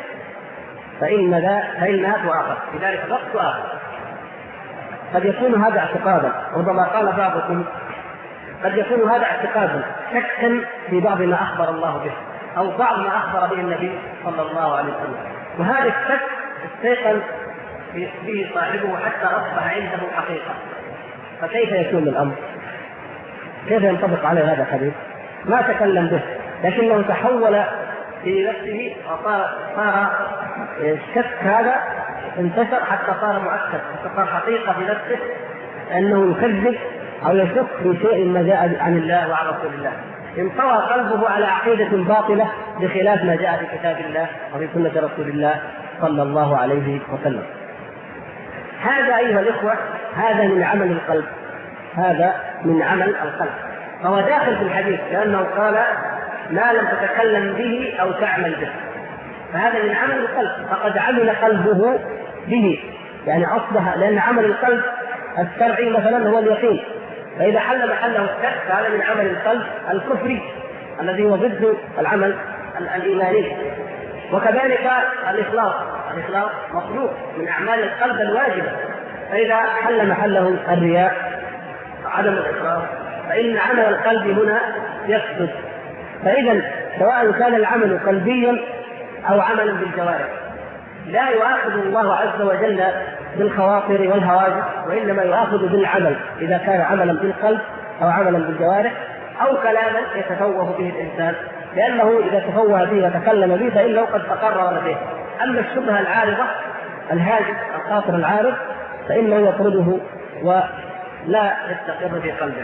فإنها تؤاخذ في ذلك الوقت تؤاخذ. قد يكون هذا اعتقادا، ربما قال بعضكم قد يكون هذا اعتقادا شكا في بعض ما أخبر الله به أو بعض ما أخبر به النبي صلى الله عليه وسلم، وهذا الشك استيقن به صاحبه حتى أصبح عنده حقيقة. فكيف يكون الأمر؟ كيف ينطبق عليه هذا الحديث؟ ما تكلم به لكنه تحول في نفسه وصار الشك هذا انتشر حتى صار مؤكد، حتى صار حقيقة في نفسه أنه يكذب أو يشك في شيء ما جاء عن الله وعن رسول الله. انطوى قلبه على عقيدة باطلة بخلاف ما جاء في كتاب الله وفي سنة رسول الله صلى الله عليه وسلم. هذا أيها الإخوة هذا من عمل القلب، هذا من عمل القلب، فهو داخل في الحديث لأنه قال ما لم تتكلم به أو تعمل به، فهذا من عمل القلب، فقد عمل قلبه به يعني أصبح، لأن عمل القلب الشرعي مثلا هو اليقين، فإذا حل محله الشك فهذا من عمل القلب الكفري الذي هو ضد العمل الإيماني. وكذلك الإخلاص مطلوب من أعمال القلب الواجبة، فإذا حل محله الرياء عدم الإخلاص فإن عمل القلب هنا يفسد. فإذا سواء كان العمل قلبيا أو عملا بالجوارح لا يؤاخذ الله عز وجل بالخواطر والهواجس، وإنما يؤاخذ بالعمل إذا كان عملا بالقلب أو عملا بالجوارح أو كلاما يتفوه به الإنسان، لأنه إذا تفوه به وتكلم به فإنه قد تقرر به. أما الشبهة العارضة الهاجس الخاطر العارض فإنه يطرده ولا يستقر في قلبه.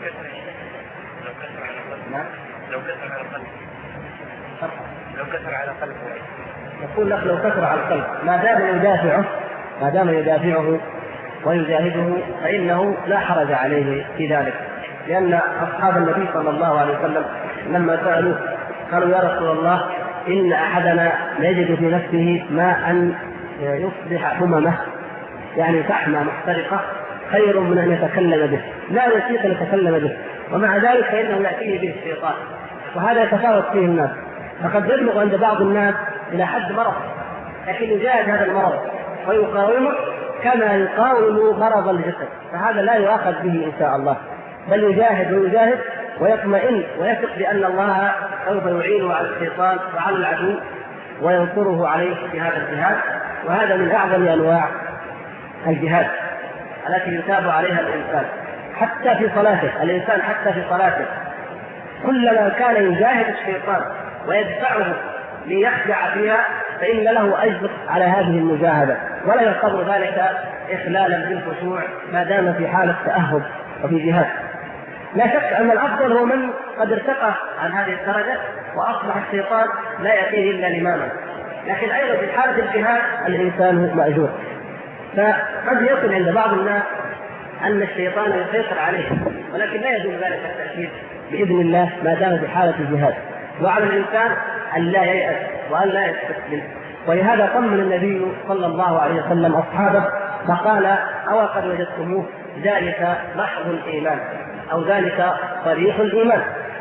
لو كثر على قلبه يقول لك لو كثر على القلب ما دام يدافعه ويجاهده فإنه لا حرج عليه في ذلك، لأن أصحاب النبي صلى الله عليه وسلم لما سألوا قالوا يا رسول الله إن أحدنا يجد في نفسه ماء يصبح حممه، يعني فحمة محترقة خير من أن يتكلم به، لا يستطيع أن يتكلم به، ومع ذلك فإنه يأتيه به الشيطان، وهذا يتفاوت فيه الناس، فقد يبلغ عند بعض الناس إلى حد مرض، لكن يجاهد هذا المرض ويقاومه كما يقاوم مرض الجسد، فهذا لا يؤاخذ به إن شاء الله، بل يجاهد ويطمئن ويثق بأن الله سوف يعينه على الشيطان وعلى العدو وينصره عليه في هذا الجهاد. وهذا من أعظم أنواع الجهاد التي يتاب عليها الإنسان حتى في صلاته. الإنسان حتى في صلاته كلما كان يجاهد الشيطان ويدفعه ليخدع فيها فإن له أجر على هذه المجاهدة، ولا يعتبر ذلك إخلالا بالخشوع ما دام في حالة تأهب وفي جهاد. لا شك أن الأفضل هو من قد ارتقى عن هذه الدرجة وأصبح الشيطان لا يأتيه إلا لماما، لكن أيضا في حالة الجهاد الإنسان مأجور. فقد يكون عند بعض الناس أن الشيطان يسيطر عليه، ولكن لا يدل ذلك التأكيد بإذن الله ما دام في حالة الجهاد، وعلى الإنسان أن لا ييأس وأن لا يستسلم. ولهذا طمن النبي صلى الله عليه وسلم أصحابه فقال أو قد وجدتموه ذلك محض الإيمان أو ذلك صريح الإيمان.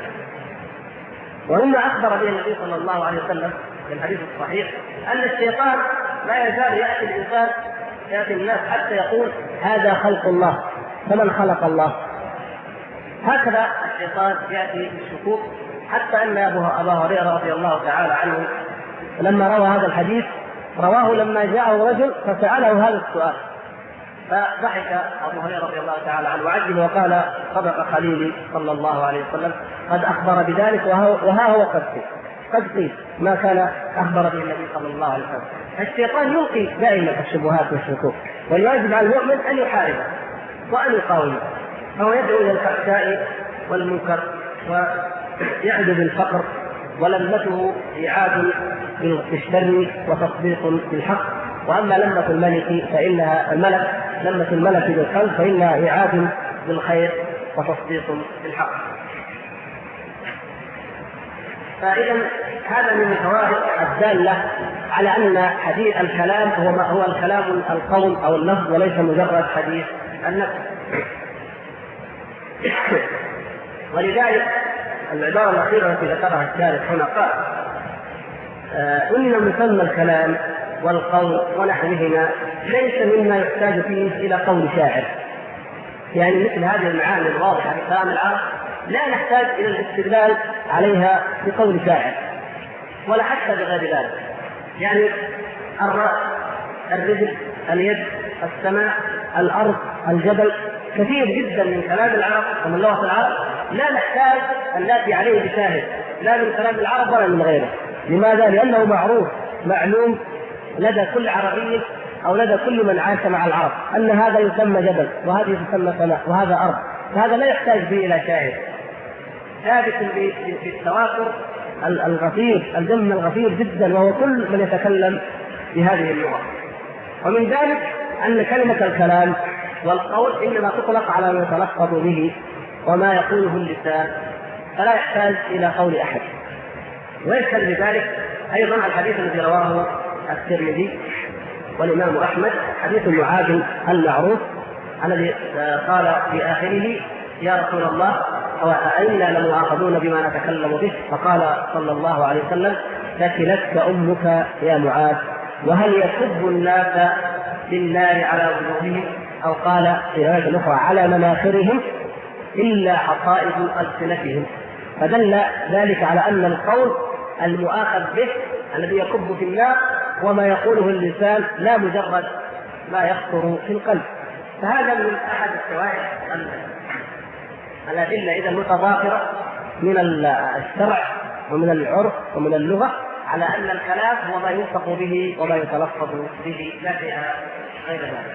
ومما أخبر به النبي صلى الله عليه وسلم في الحديث الصحيح أن الشيطان لا يزال يأتي الناس حتى يقول هذا خلق الله فمن خلق الله. هكذا الشيطان يأتي بالشكوك، حتى أن أبا هريرة رضي الله تعالى عنه لما روى هذا الحديث رواه لما جاءه رجل فسأله هذا السؤال، فضحك أبو هريرة رضي الله تعالى عنه وعجل وقال صدق خليلي صلى الله عليه وسلم قد أخبر بذلك وها هو قد قيل ما كان أخبر به النبي صلى الله عليه وسلم. الشيطان يلقي دائما الشبهات والشكوك، والواجب على المؤمن أن يحاربه وأن يقاومه، فهو يدعو إلى الفحشاء والمنكر ويعد بالفقر، ولمته إعاد بالشر وتصديق بالحق. وأما لمة الملك فإنها لمة الملك بالقلب فإنها إعاد بالخير وتصديق بالحق. فإذا هذا من الفوائد الدالة على أن حديث الكلام هو الكلام القول أو اللفظ وليس مجرد حديث النفس. ولذلك العبارة الأخيرة التي ذكرها الشارح هنا قال إن مسمى الكلام والقول ونحوهما ليس مما يحتاج فيه إلى قول شاعر، يعني مثل هذه المعاني الواضحة في كلام العرب لا نحتاج إلى الاستدلال عليها بقول شاعر ولا حتى بغير ذلك. يعني الرأس، الرجل، اليد، السماء، الأرض، الجبل، كثير جدا من كلام العرب ومن لغة العرب لا نحتاج أن نأتي عليه بشاهد لا من كلام العرب ولا من غيره. لماذا؟ لأنه معروف معلوم لدى كل عربي أو لدى كل من عاش مع العرب أن هذا يسمى جبل وهذه تسمى سماء وهذا أرض، فهذا لا يحتاج به إلى شاهد. ثابت في التواتر الغفير، الجم الغفير جدا، وهو كل من يتكلم بهذه اللغة. ومن ذلك أن كلمة الكلام والقول إنما تطلق على ما يتلفظ به وما يقوله اللسان، فلا يحتاج إلى قول أحد. ويشهد بذلك أيضا الحديث الذي رواه الترمذي والإمام أحمد حديث معاذ المعروف الذي قال في آخره: يا رسول الله أئنا لمؤاخذون بما نتكلم به؟ فقال صلى الله عليه وسلم: ثكلتك أمك يا معاذ. وهل يكب الناس في النار على وجوههم، أو قال في رواية الأخرى على مناخرهم، إلا حصائد ألسنتهم؟ فدل ذلك على أن القول المؤاخذ به الذي يكب في النار وما يقوله اللسان، لا مجرد ما يخطر في القلب. فهذا من أحد الشوائع الأدلة إذا متضافرة من الشرع ومن العرف ومن اللغة على أن الكلام هو ما ينطق به وما يتلفظ به، لا شيء غير ذلك.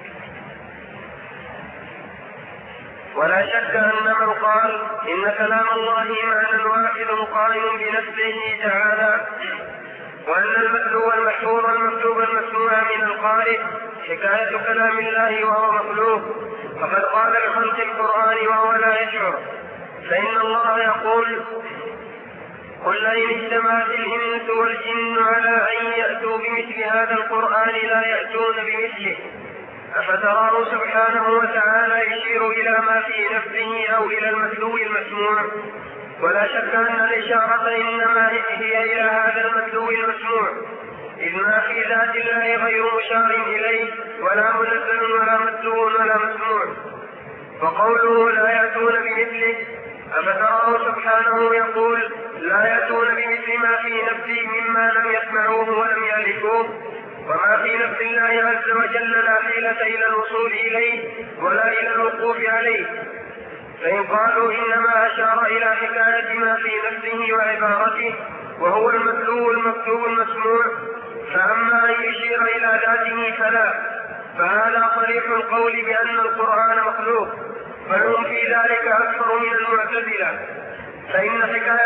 ولا شك أن من قال إن كلام الله معنى واحد قائم بنفسه تعالى، وأن المتلو المحفوظ المكتوب المسموع من القارئ حكاية كلام الله وهو مخلوق، فقد قال بخلق القرآن وهو لا يشعر. فإن الله يقول: قل لئن اجتمعت الإنس والجن على أن يأتوا بمثل هذا القرآن لا يأتون بمثله. أفتراه سبحانه وتعالى يشير إلى ما في نفسه أو إلى المتلو المسموع؟ ولا شك أن الإشارة إنما هي إلى هذا المتلو المسموع، إذ ما في ذات الله غير مشار إليه ولا منزل ولا متلو ولا مسموع. وقوله لا يأتون بمثله، أفتراه سبحانه يقول: لا يأتون بمثل ما في نفسه مما لم يسمعوه ولم يعرفوه، وما في نفس الله عز وجل لا حيلة إلى الوصول إليه ولا إلى الوقوف عليه. فإن قالوا إنما أشار إلى حكاية ما في نفسه وعبارته وهو المتلو المكتوب المسموع، فأما أن يشير إلى ذاته فلا، فهذا صريح القول بأن القرآن مخلوق، بل هم في ذلك أكثر من المعتزلة. فإن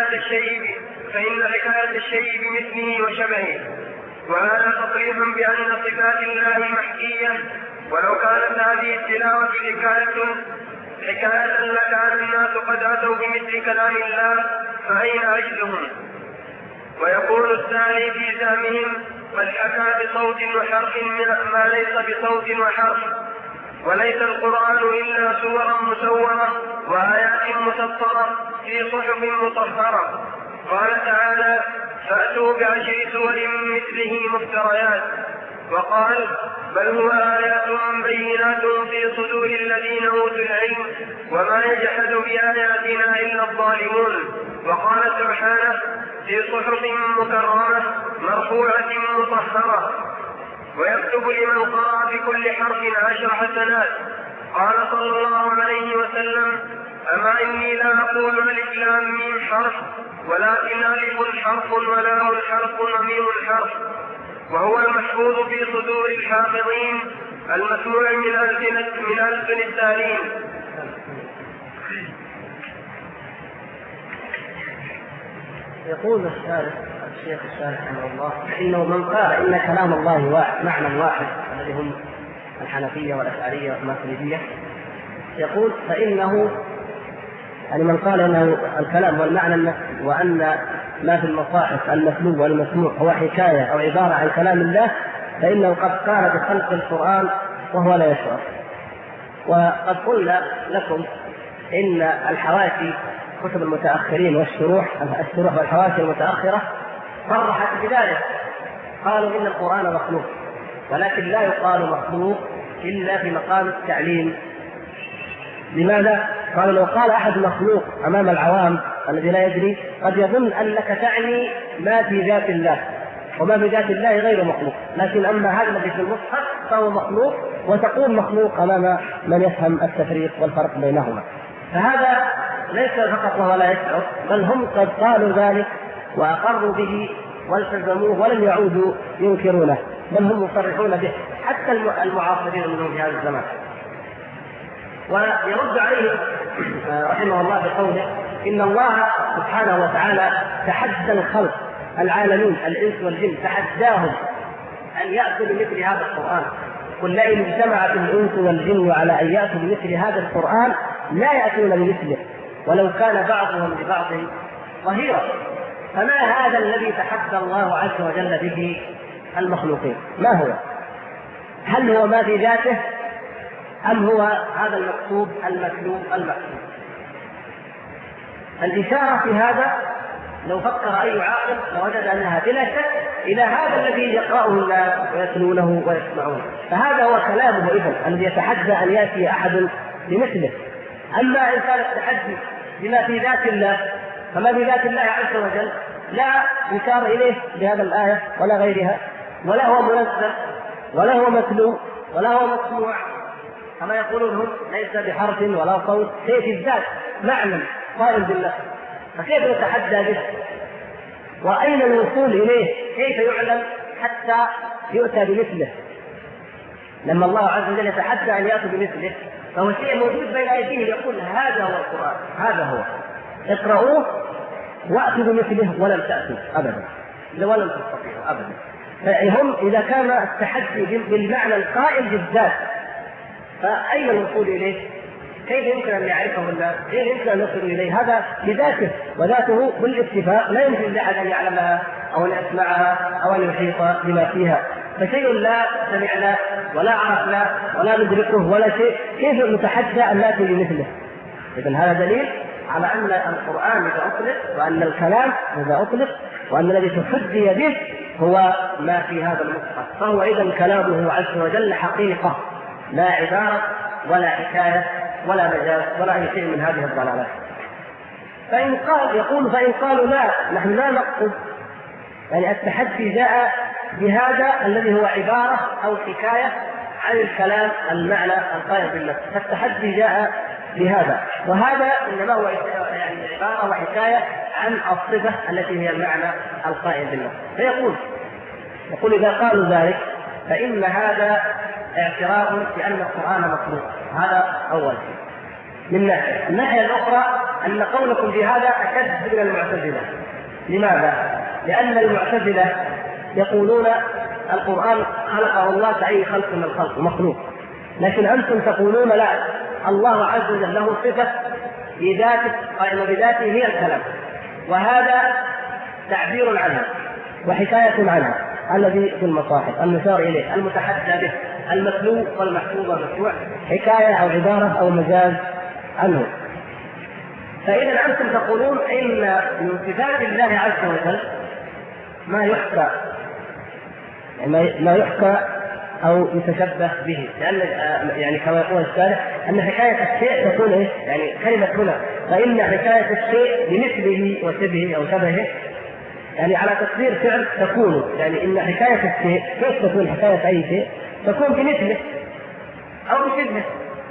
حكاية الشيء بمثله وشبهه، وهذا تصريح بأن صفات الله محكية، ولو كانت هذه التلاوة حكاية لكان الناس قد أتوا بمثل كلام الله، فأين عجزهم؟ ويقول الثاني في زعمهم: قد حكى بصوت وحرف ما ليس بصوت وحرف، وليس القرآن إلا سورا مسورة وآيات مسطرة في صحف مطهرة. قال تعالى: فأتوا بعشر سور مثله مفتريات. وقال: بل هو آيات بينات في صدور الذين أوتوا العلم وما يجحد بآياتنا إلا الظالمون. وقال سبحانه: في صحف مكرمة مرفوعة مطهرة. ويكتب لمن قرأ بكل حرف 10 حسنات. قال صلى الله عليه وسلم: أما إني لا أقول ألف لام ميم حرف، ولكن ألف حرف ولام حرف وميم حرف، وهو المحفوظ في صدور الحافظين المسموع من ألسن التالين. يقول الشيخ الشارح رحمه الله: إنه من قال إن كلام الله واحد معنى واحد، الذي هم الحنفية والأشعرية والماتريدية، يقول فإنه يعني من قال إنه الكلام والمعنى النفسي، وأن ما في المصاحف المتلو والمسموع هو حكاية أو عبارة عن كلام الله، فإنه قد قال بخلق القرآن وهو لا يشعر. وقد قلنا لكم إن الحواشي كتب المتأخرين والشروح والحواشي المتأخرة صرحت بذلك، قالوا إن القرآن مخلوق، ولكن لا يقال مخلوق إلا في مقام التعليم. لماذا؟ قالوا لو قال أحد مخلوق أمام العوام الذي لا يدري قد يظن أنك تعني ما في ذات الله، وما في ذات الله غير مخلوق، لكن أما هذا الذي في المصحف فهو مخلوق، وتقول مخلوق أمام من يفهم التفريق والفرق بينهما. فهذا ليس فقط وهو لا يشعر، بل هم قد قالوا ذلك وأقروا به والتزموه ولم يعودوا ينكرونه، بل هم مصرحون به حتى المعاصرين منهم في هذا الزمان. ويرد عليه رحمه الله بقوله: إن الله سبحانه وتعالى تحدى الخلق العالمين الإنس والجن، تحداهم أن يأتوا بمثل هذا القرآن. قل لئن اجتمعت الإنس والجن على أن يأتوا بمثل هذا القرآن لا يأتون بمثله ولو كان بعضهم لبعض ظهيرا. فما هذا الذي تحدى الله عز وجل به المخلوقين؟ ما هو؟ هل هو ما في ذاته أم هو هذا المكتوب المكتوب المكتوب؟ الإشارة في هذا لو فكر أي عاقل لوجد أنها بلا شك إلى هذا الذي يقرأه الناس ويتلونه ويسمعونه، فهذا هو كلامه إذن الذي يتحدى أن يأتي أحد بمثله. أما إن كان التحدي بما في ذات الله فما في ذات الله عز وجل لا يشار إليه بهذا الآية ولا غيرها، ولا هو منزل ولا هو متلو ولا هو مسموع كما يقولون هم، ليس بحرف ولا صوت، شيء في الذات معنى قائم بالله، فكيف نتحدى به؟ وأين الوصول إليه؟ كيف يعلم حتى يؤتى بمثله؟ لما الله عز وجل يتحدى أن يأتوا بمثله فهو شيء موجود بين أيديهم، يقول هذا هو القرآن، هذا هو، اقرأوه وأتوا بمثله ولم تأتوا أبدا ولم تستطيعوا أبدا. فهم إذا كان التحدي بالمعنى القائم بالذات فأين الوصول إليه؟ كيف يمكن أن يعرفه الناس؟ كيف يمكن أن يصل إليه؟ هذا بذاته، وذاته بالاتفاق لا يمكن لأحد أن يعلمها أو أن يسمعها أو أن يحيط بما فيها، فشيء لا سمعنا ولا عرفنا ولا ندركه ولا شيء، كيف نتحدى أن نأتي بمثله؟ إذن هذا دليل على أن القرآن إذا أطلق وأن الكلام إذا أطلق وأن الذي تحدي به هو ما في هذا المصحف، فهو إذن كلامه عز وجل حقيقة لا عبارة ولا حكاية ولا مجاز ولا أي شيء من هذه الضلالات. فإن قالوا لا نحن لا نقصد، يعني التحدي جاء بهذا الذي هو عبارة أو حكاية عن الكلام المعنى القائم بالنفس، فالتحدي جاء بهذا، وهذا إنما هو يعني عبارة وحكاية عن الصفة التي هي المعنى القائم بالنفس. فيقول إذا قالوا ذلك فإن هذا اعتراف بأن القرآن مخلوق، هذا أول شيء. من ناحية، الناحية الأخرى أن قولكم بهذا أشد من المعتزلة. لماذا؟ لأن المعتزلة يقولون القرآن خلقه الله كأي خلق من الخلق مخلوق، لكن أنتم تقولون لا، الله عز وجل له صفة بذاته قائمة بذاته هي الكلام، وهذا تعبير عنها وحكاية عنها الذي في المصاحف المشار إليه المتحدى به المتلو والمحفوظ والمسموع حكاية أو عبارة أو مجاز عنه. فإذا أنتم تقولون إن من صفات الله عز وجل ما يحكى أو يتشبه به، لأن يعني كما يقول الشارح أن حكاية الشيء تكون يعني كلمة هنا، فإن حكاية الشيء بمثله وشبهه أو شبهه يعني على تقدير فعل تكون، يعني إن حكاية الشيء كيف تكون حكاية أي شيء؟ تكون بمثله أو بشبهه.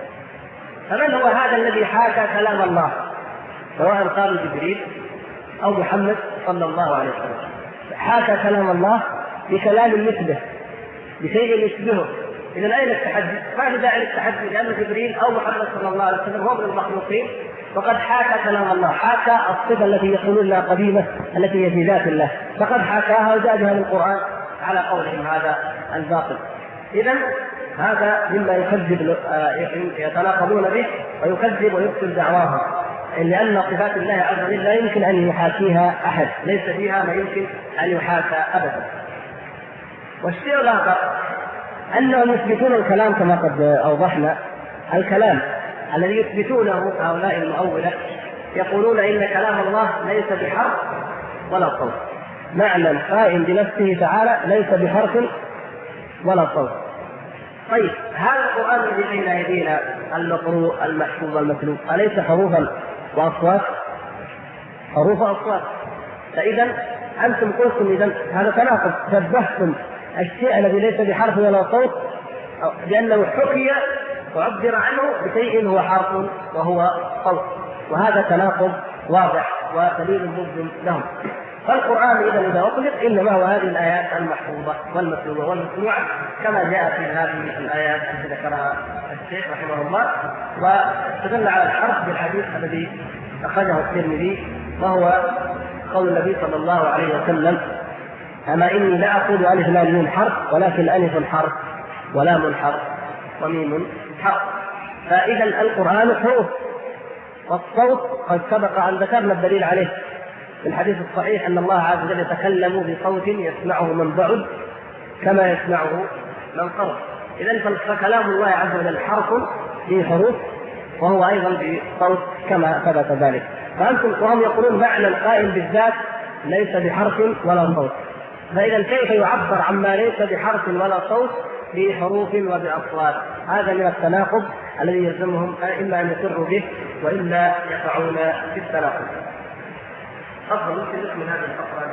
فمن هو هذا الذي حاكى كلام الله سواء قال جبريل أو محمد صلى الله عليه وسلم؟ حاكى كلام الله بكلام مثله بشيء يشبهه. إذن أين التحدي؟ ما في داعي للتحدي، لأن جبريل أو محمد صلى الله عليه وسلم هو من المخلوقين وقد حاكى كلام الله، حاكى الصفة التي يقولون لها قديمة التي هي في ذات الله، فقد حكاها وجاء بها القرآن على قولهم هذا الباطل. إذن هذا مما يكذب يتناقضون به ويكذب ويبطل دعواهم، لأن صفات الله عز وجل لا يمكن أن يحاكيها أحد، ليس فيها ما يمكن أن يحاكى أبدا. والشيء الآخر أنهم يثبتون الكلام كما قد أوضحنا، الكلام الذي يثبتونه هؤلاء المؤولة يقولون إن كلام الله ليس بحرف ولا صوت، معنى قائم بنفسه تعالى ليس بحرف ولا صوت. طيب هذا القرآن الذي بين أيدينا المقروء المحفوظ المتلو أليس حروفا وأصوات؟ حروف وأصوات. فإذا أنتم قلتم إذن هذا تناقض، شبهتم الشيء الذي ليس بحرف ولا صوت لأنه حكي وعبر عنه بشيء هو حرف وهو صوت، وهذا تناقض واضح ودليل مبين لهم. فالقرآن إذا أطلق إنما هو هذه الآيات المحفوظة والمتلوة والمسموعة كما جاء في هذه الآيات التي ذكرها الشيخ رحمه الله، واستدل على الحرف بالحديث الذي أخرجه الترمذي وهو قول النبي صلى الله عليه وسلم: أما إني لا أقول ألف لام ميم حرف ولكن ألف حرف ولام حرف وميم حرف. فإذا القرآن حروف، والصوت قد سبق أن ذكرنا الدليل عليه في الحديث الصحيح أن الله عز وجل يتكلم بصوت يسمعه من بعد كما يسمعه من قرب. إذن فكلام الله عز وجل حرف به حروف وهو أيضا بصوت كما ثبت ذلك. وهم يقولون معنى القائم بالذات ليس بحرف ولا صوت، فإذا كيف يعبر عما ليس بحرف ولا صوت بحروف وبأصوات؟ هذا من التناقض الذي يلزمهم إما أن يقروا به وإلا يقعون في التناقض. أفضل ممكن نكمل هذه الفقرة.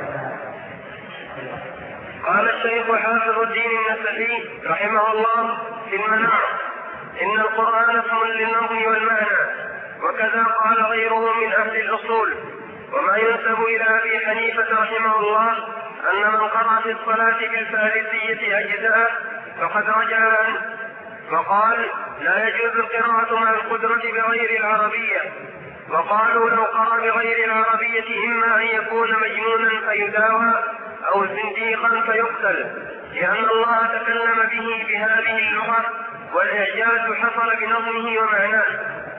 قال الشيخ حافظ الدين النسفي رحمه الله في المنار: إن القرآن اسم للنظم والمعنى، وكذا قال غيره من أهل الأصول. وما ينسب إلى أبي حنيفة رحمه الله أن من قرأ في الصلاة بالفارسية أجزاء فقد رجع عنه، فقال: لا يجوز القراءة مع القدرة بغير العربية. وقالوا لو قرأ بغير العربية إما أن يكون مجنونا فيداوى أو زنديقا فيقتل، لأن الله تكلم به بهذه اللغة والإعجاز حصل بنظمه ومعناه.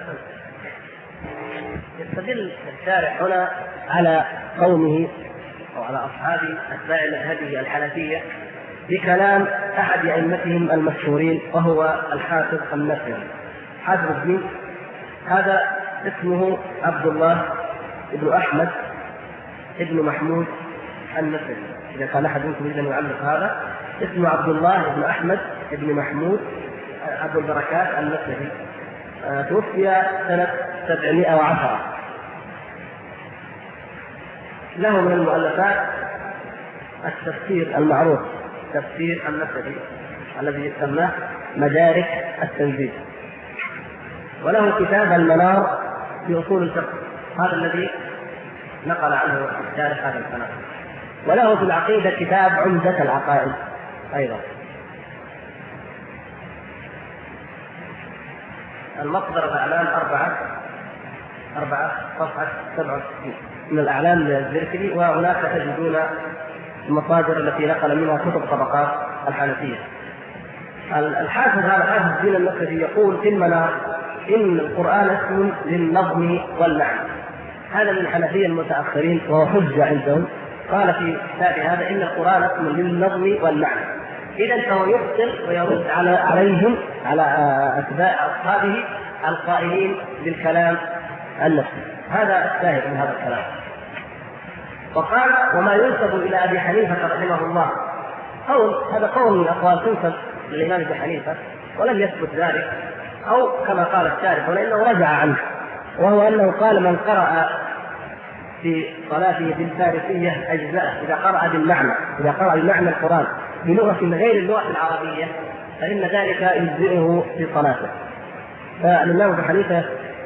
يستدل الشارح هنا على قومه أو على أصحاب أتباع مذهبه الحنفية بكلام أحد أئمتهم المشهورين وهو الحافظ النسفي. حافظ الدين هذا اسمه عبد الله بن أحمد بن محمود النسفي. إذا كان أحد منكم يريد أن يعلق هذا، اسمه عبد الله بن أحمد بن محمود أبو البركات النسفي. توفي سنة 710. له من المؤلفات التفسير المعروف تفسير النسفي الذي يسمى مدارك التنزيل، وله كتاب المنار في أصول الفقه، هذا الذي نقل عنه الشارح هذا الكلام. وله في العقيدة كتاب عمدة العقائد أيضا. المصدر الأعلام 4 صفحة 67 من الأعلام للزركلي، وهناك تجدون المصادر التي نقل منها كتب طبقات الحنفية. الحافظ هذا حافظ الدين النسفي يقول في المنار إن القرآن اسم للنظم والمعنى. هذا من الحنفية المتأخرين وهو حجة عندهم. قال في كتاب هذا إن القرآن اسم للنظم والمعنى. إذن فهو يبطل ويرد عليهم على أتباع أصحابه القائلين بالكلام النفسي. هذا الشاهد من هذا الكلام. وقال: وما ينسب إلى أبي حنيفة رحمه الله هذا قول من أقوال تنسب للإمام أبي حنيفة ولم يثبت ذلك، أو كما قال الشارح ولأنه رجع عنه، وهو أنه قال: من قرأ في صلاته بالفارسية أجزاء إذا قرأ بالمعنى، إذا قرأ بمعنى القرآن بلغة غير اللغة العربية فإن ذلك يجزئه في صلاته. فالإمام أبو حنيفة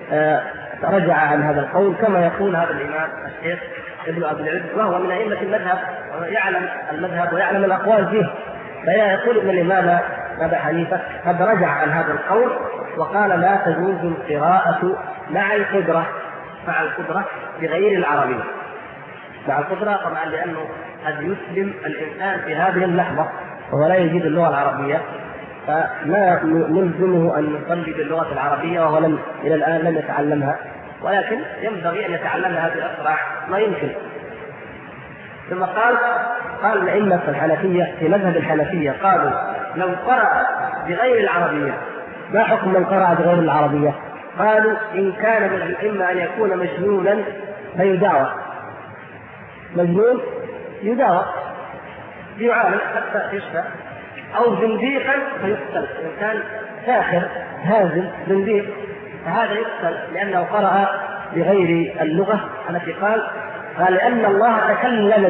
رجع عن هذا القول، كما يقول هذا الإمام الشيخ ابن أبي العز، وهو من أئمة المذهب ويعلم المذهب ويعلم الأقوال فيه. فيقول ابن الإمام أبي حنيفة قد رجع عن هذا القول وقال: لا تجوز القراءة مع القدرة بغير العربية. مع القدرة طبعا لأنه قد يسلم الإنسان في هذه اللحظة وهو لا يجيد اللغة العربية، فلا نلزمه أن يصلي باللغة العربية وهو إلى الآن لم يتعلمها، ولكن ينبغي أن يتعلمها بأسرع ما يمكن. ثم قال الأئمة الحنفية في مذهب الحنفية قالوا: لو قرأ بغير العربية ما حكم من قرأ بغير العربية؟ قالوا: إن كان من الأئمة أن يكون مجنونا فيداوى، مجنون يداوى يعالج حتى يشفى، أو زنديقا فيقتل. إن كان ساحر هازل زنديق فهذا يقتل لأنه قرأ بغير اللغة التي قال لأن الله تكلم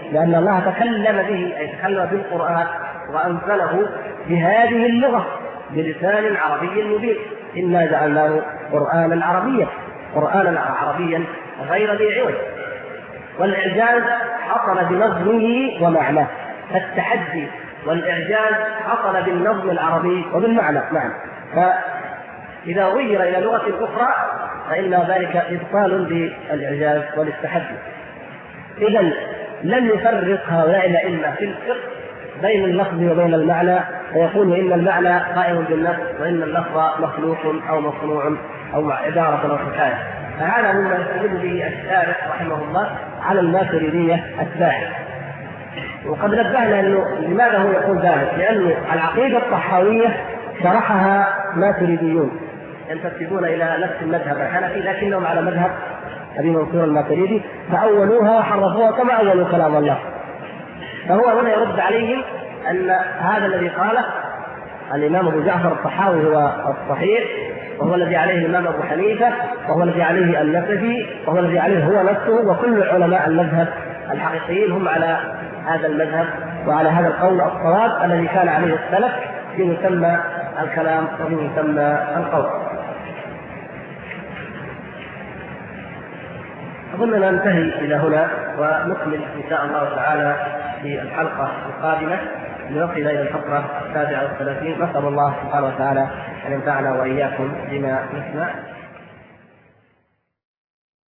به أي تكلم بالقرآن وأنزله بهذه اللغة بلسان عربي مبين. إنا جعلناه قرآنا عربيا غير ذي عوج. والإعجاز حصل بنظمه ومعناه، فالتحدي والإعجاز حصل بالنظم العربي وبالمعنى معا. فإذا غير إلى لغة أخرى فإن ذلك إبطال بالإعجاز والتحدي. إذن لم يفرق هؤلاء الأئمة في الفقه بين اللفظ وبين المعنى، فيقول إن المعنى قائم بالنفس وإن اللفظ مخلوق أو مصنوع أو عبارة أو حكاية. فهذا مما يستدل به الشارح رحمه الله على الماتريدية الثانية. وقد نبهنا انه لماذا هو يقول ذلك؟ لأن العقيدة الطحاوية شرحها ماتريديون ينتسبون إلى نفس المذهب الحنفي لكنهم على مذهب أبي منصور الماتريدي، فأولوها وحرفوها كما أولوا كلام الله. فهو هنا يرد عليهم أن هذا الذي قاله الإمام أبو جعفر الطحاوي هو الصحيح، وهو الذي عليه الإمام أبو حنيفة، وهو الذي عليه النسفي، وهو الذي عليه هو نفسه، وكل علماء المذهب الحقيقيين هم على هذا المذهب وعلى هذا القول الصواب الذي كان عليه السلف في مسمى الكلام وفي مسمى القول. أظننا ننتهي إلى هنا ونكمل إن شاء الله تعالى في الحلقة القادمة لنصل إلى الفقرة 37. نسأل الله سبحانه وتعالى أن ينفعنا وإياكم بما نسمع.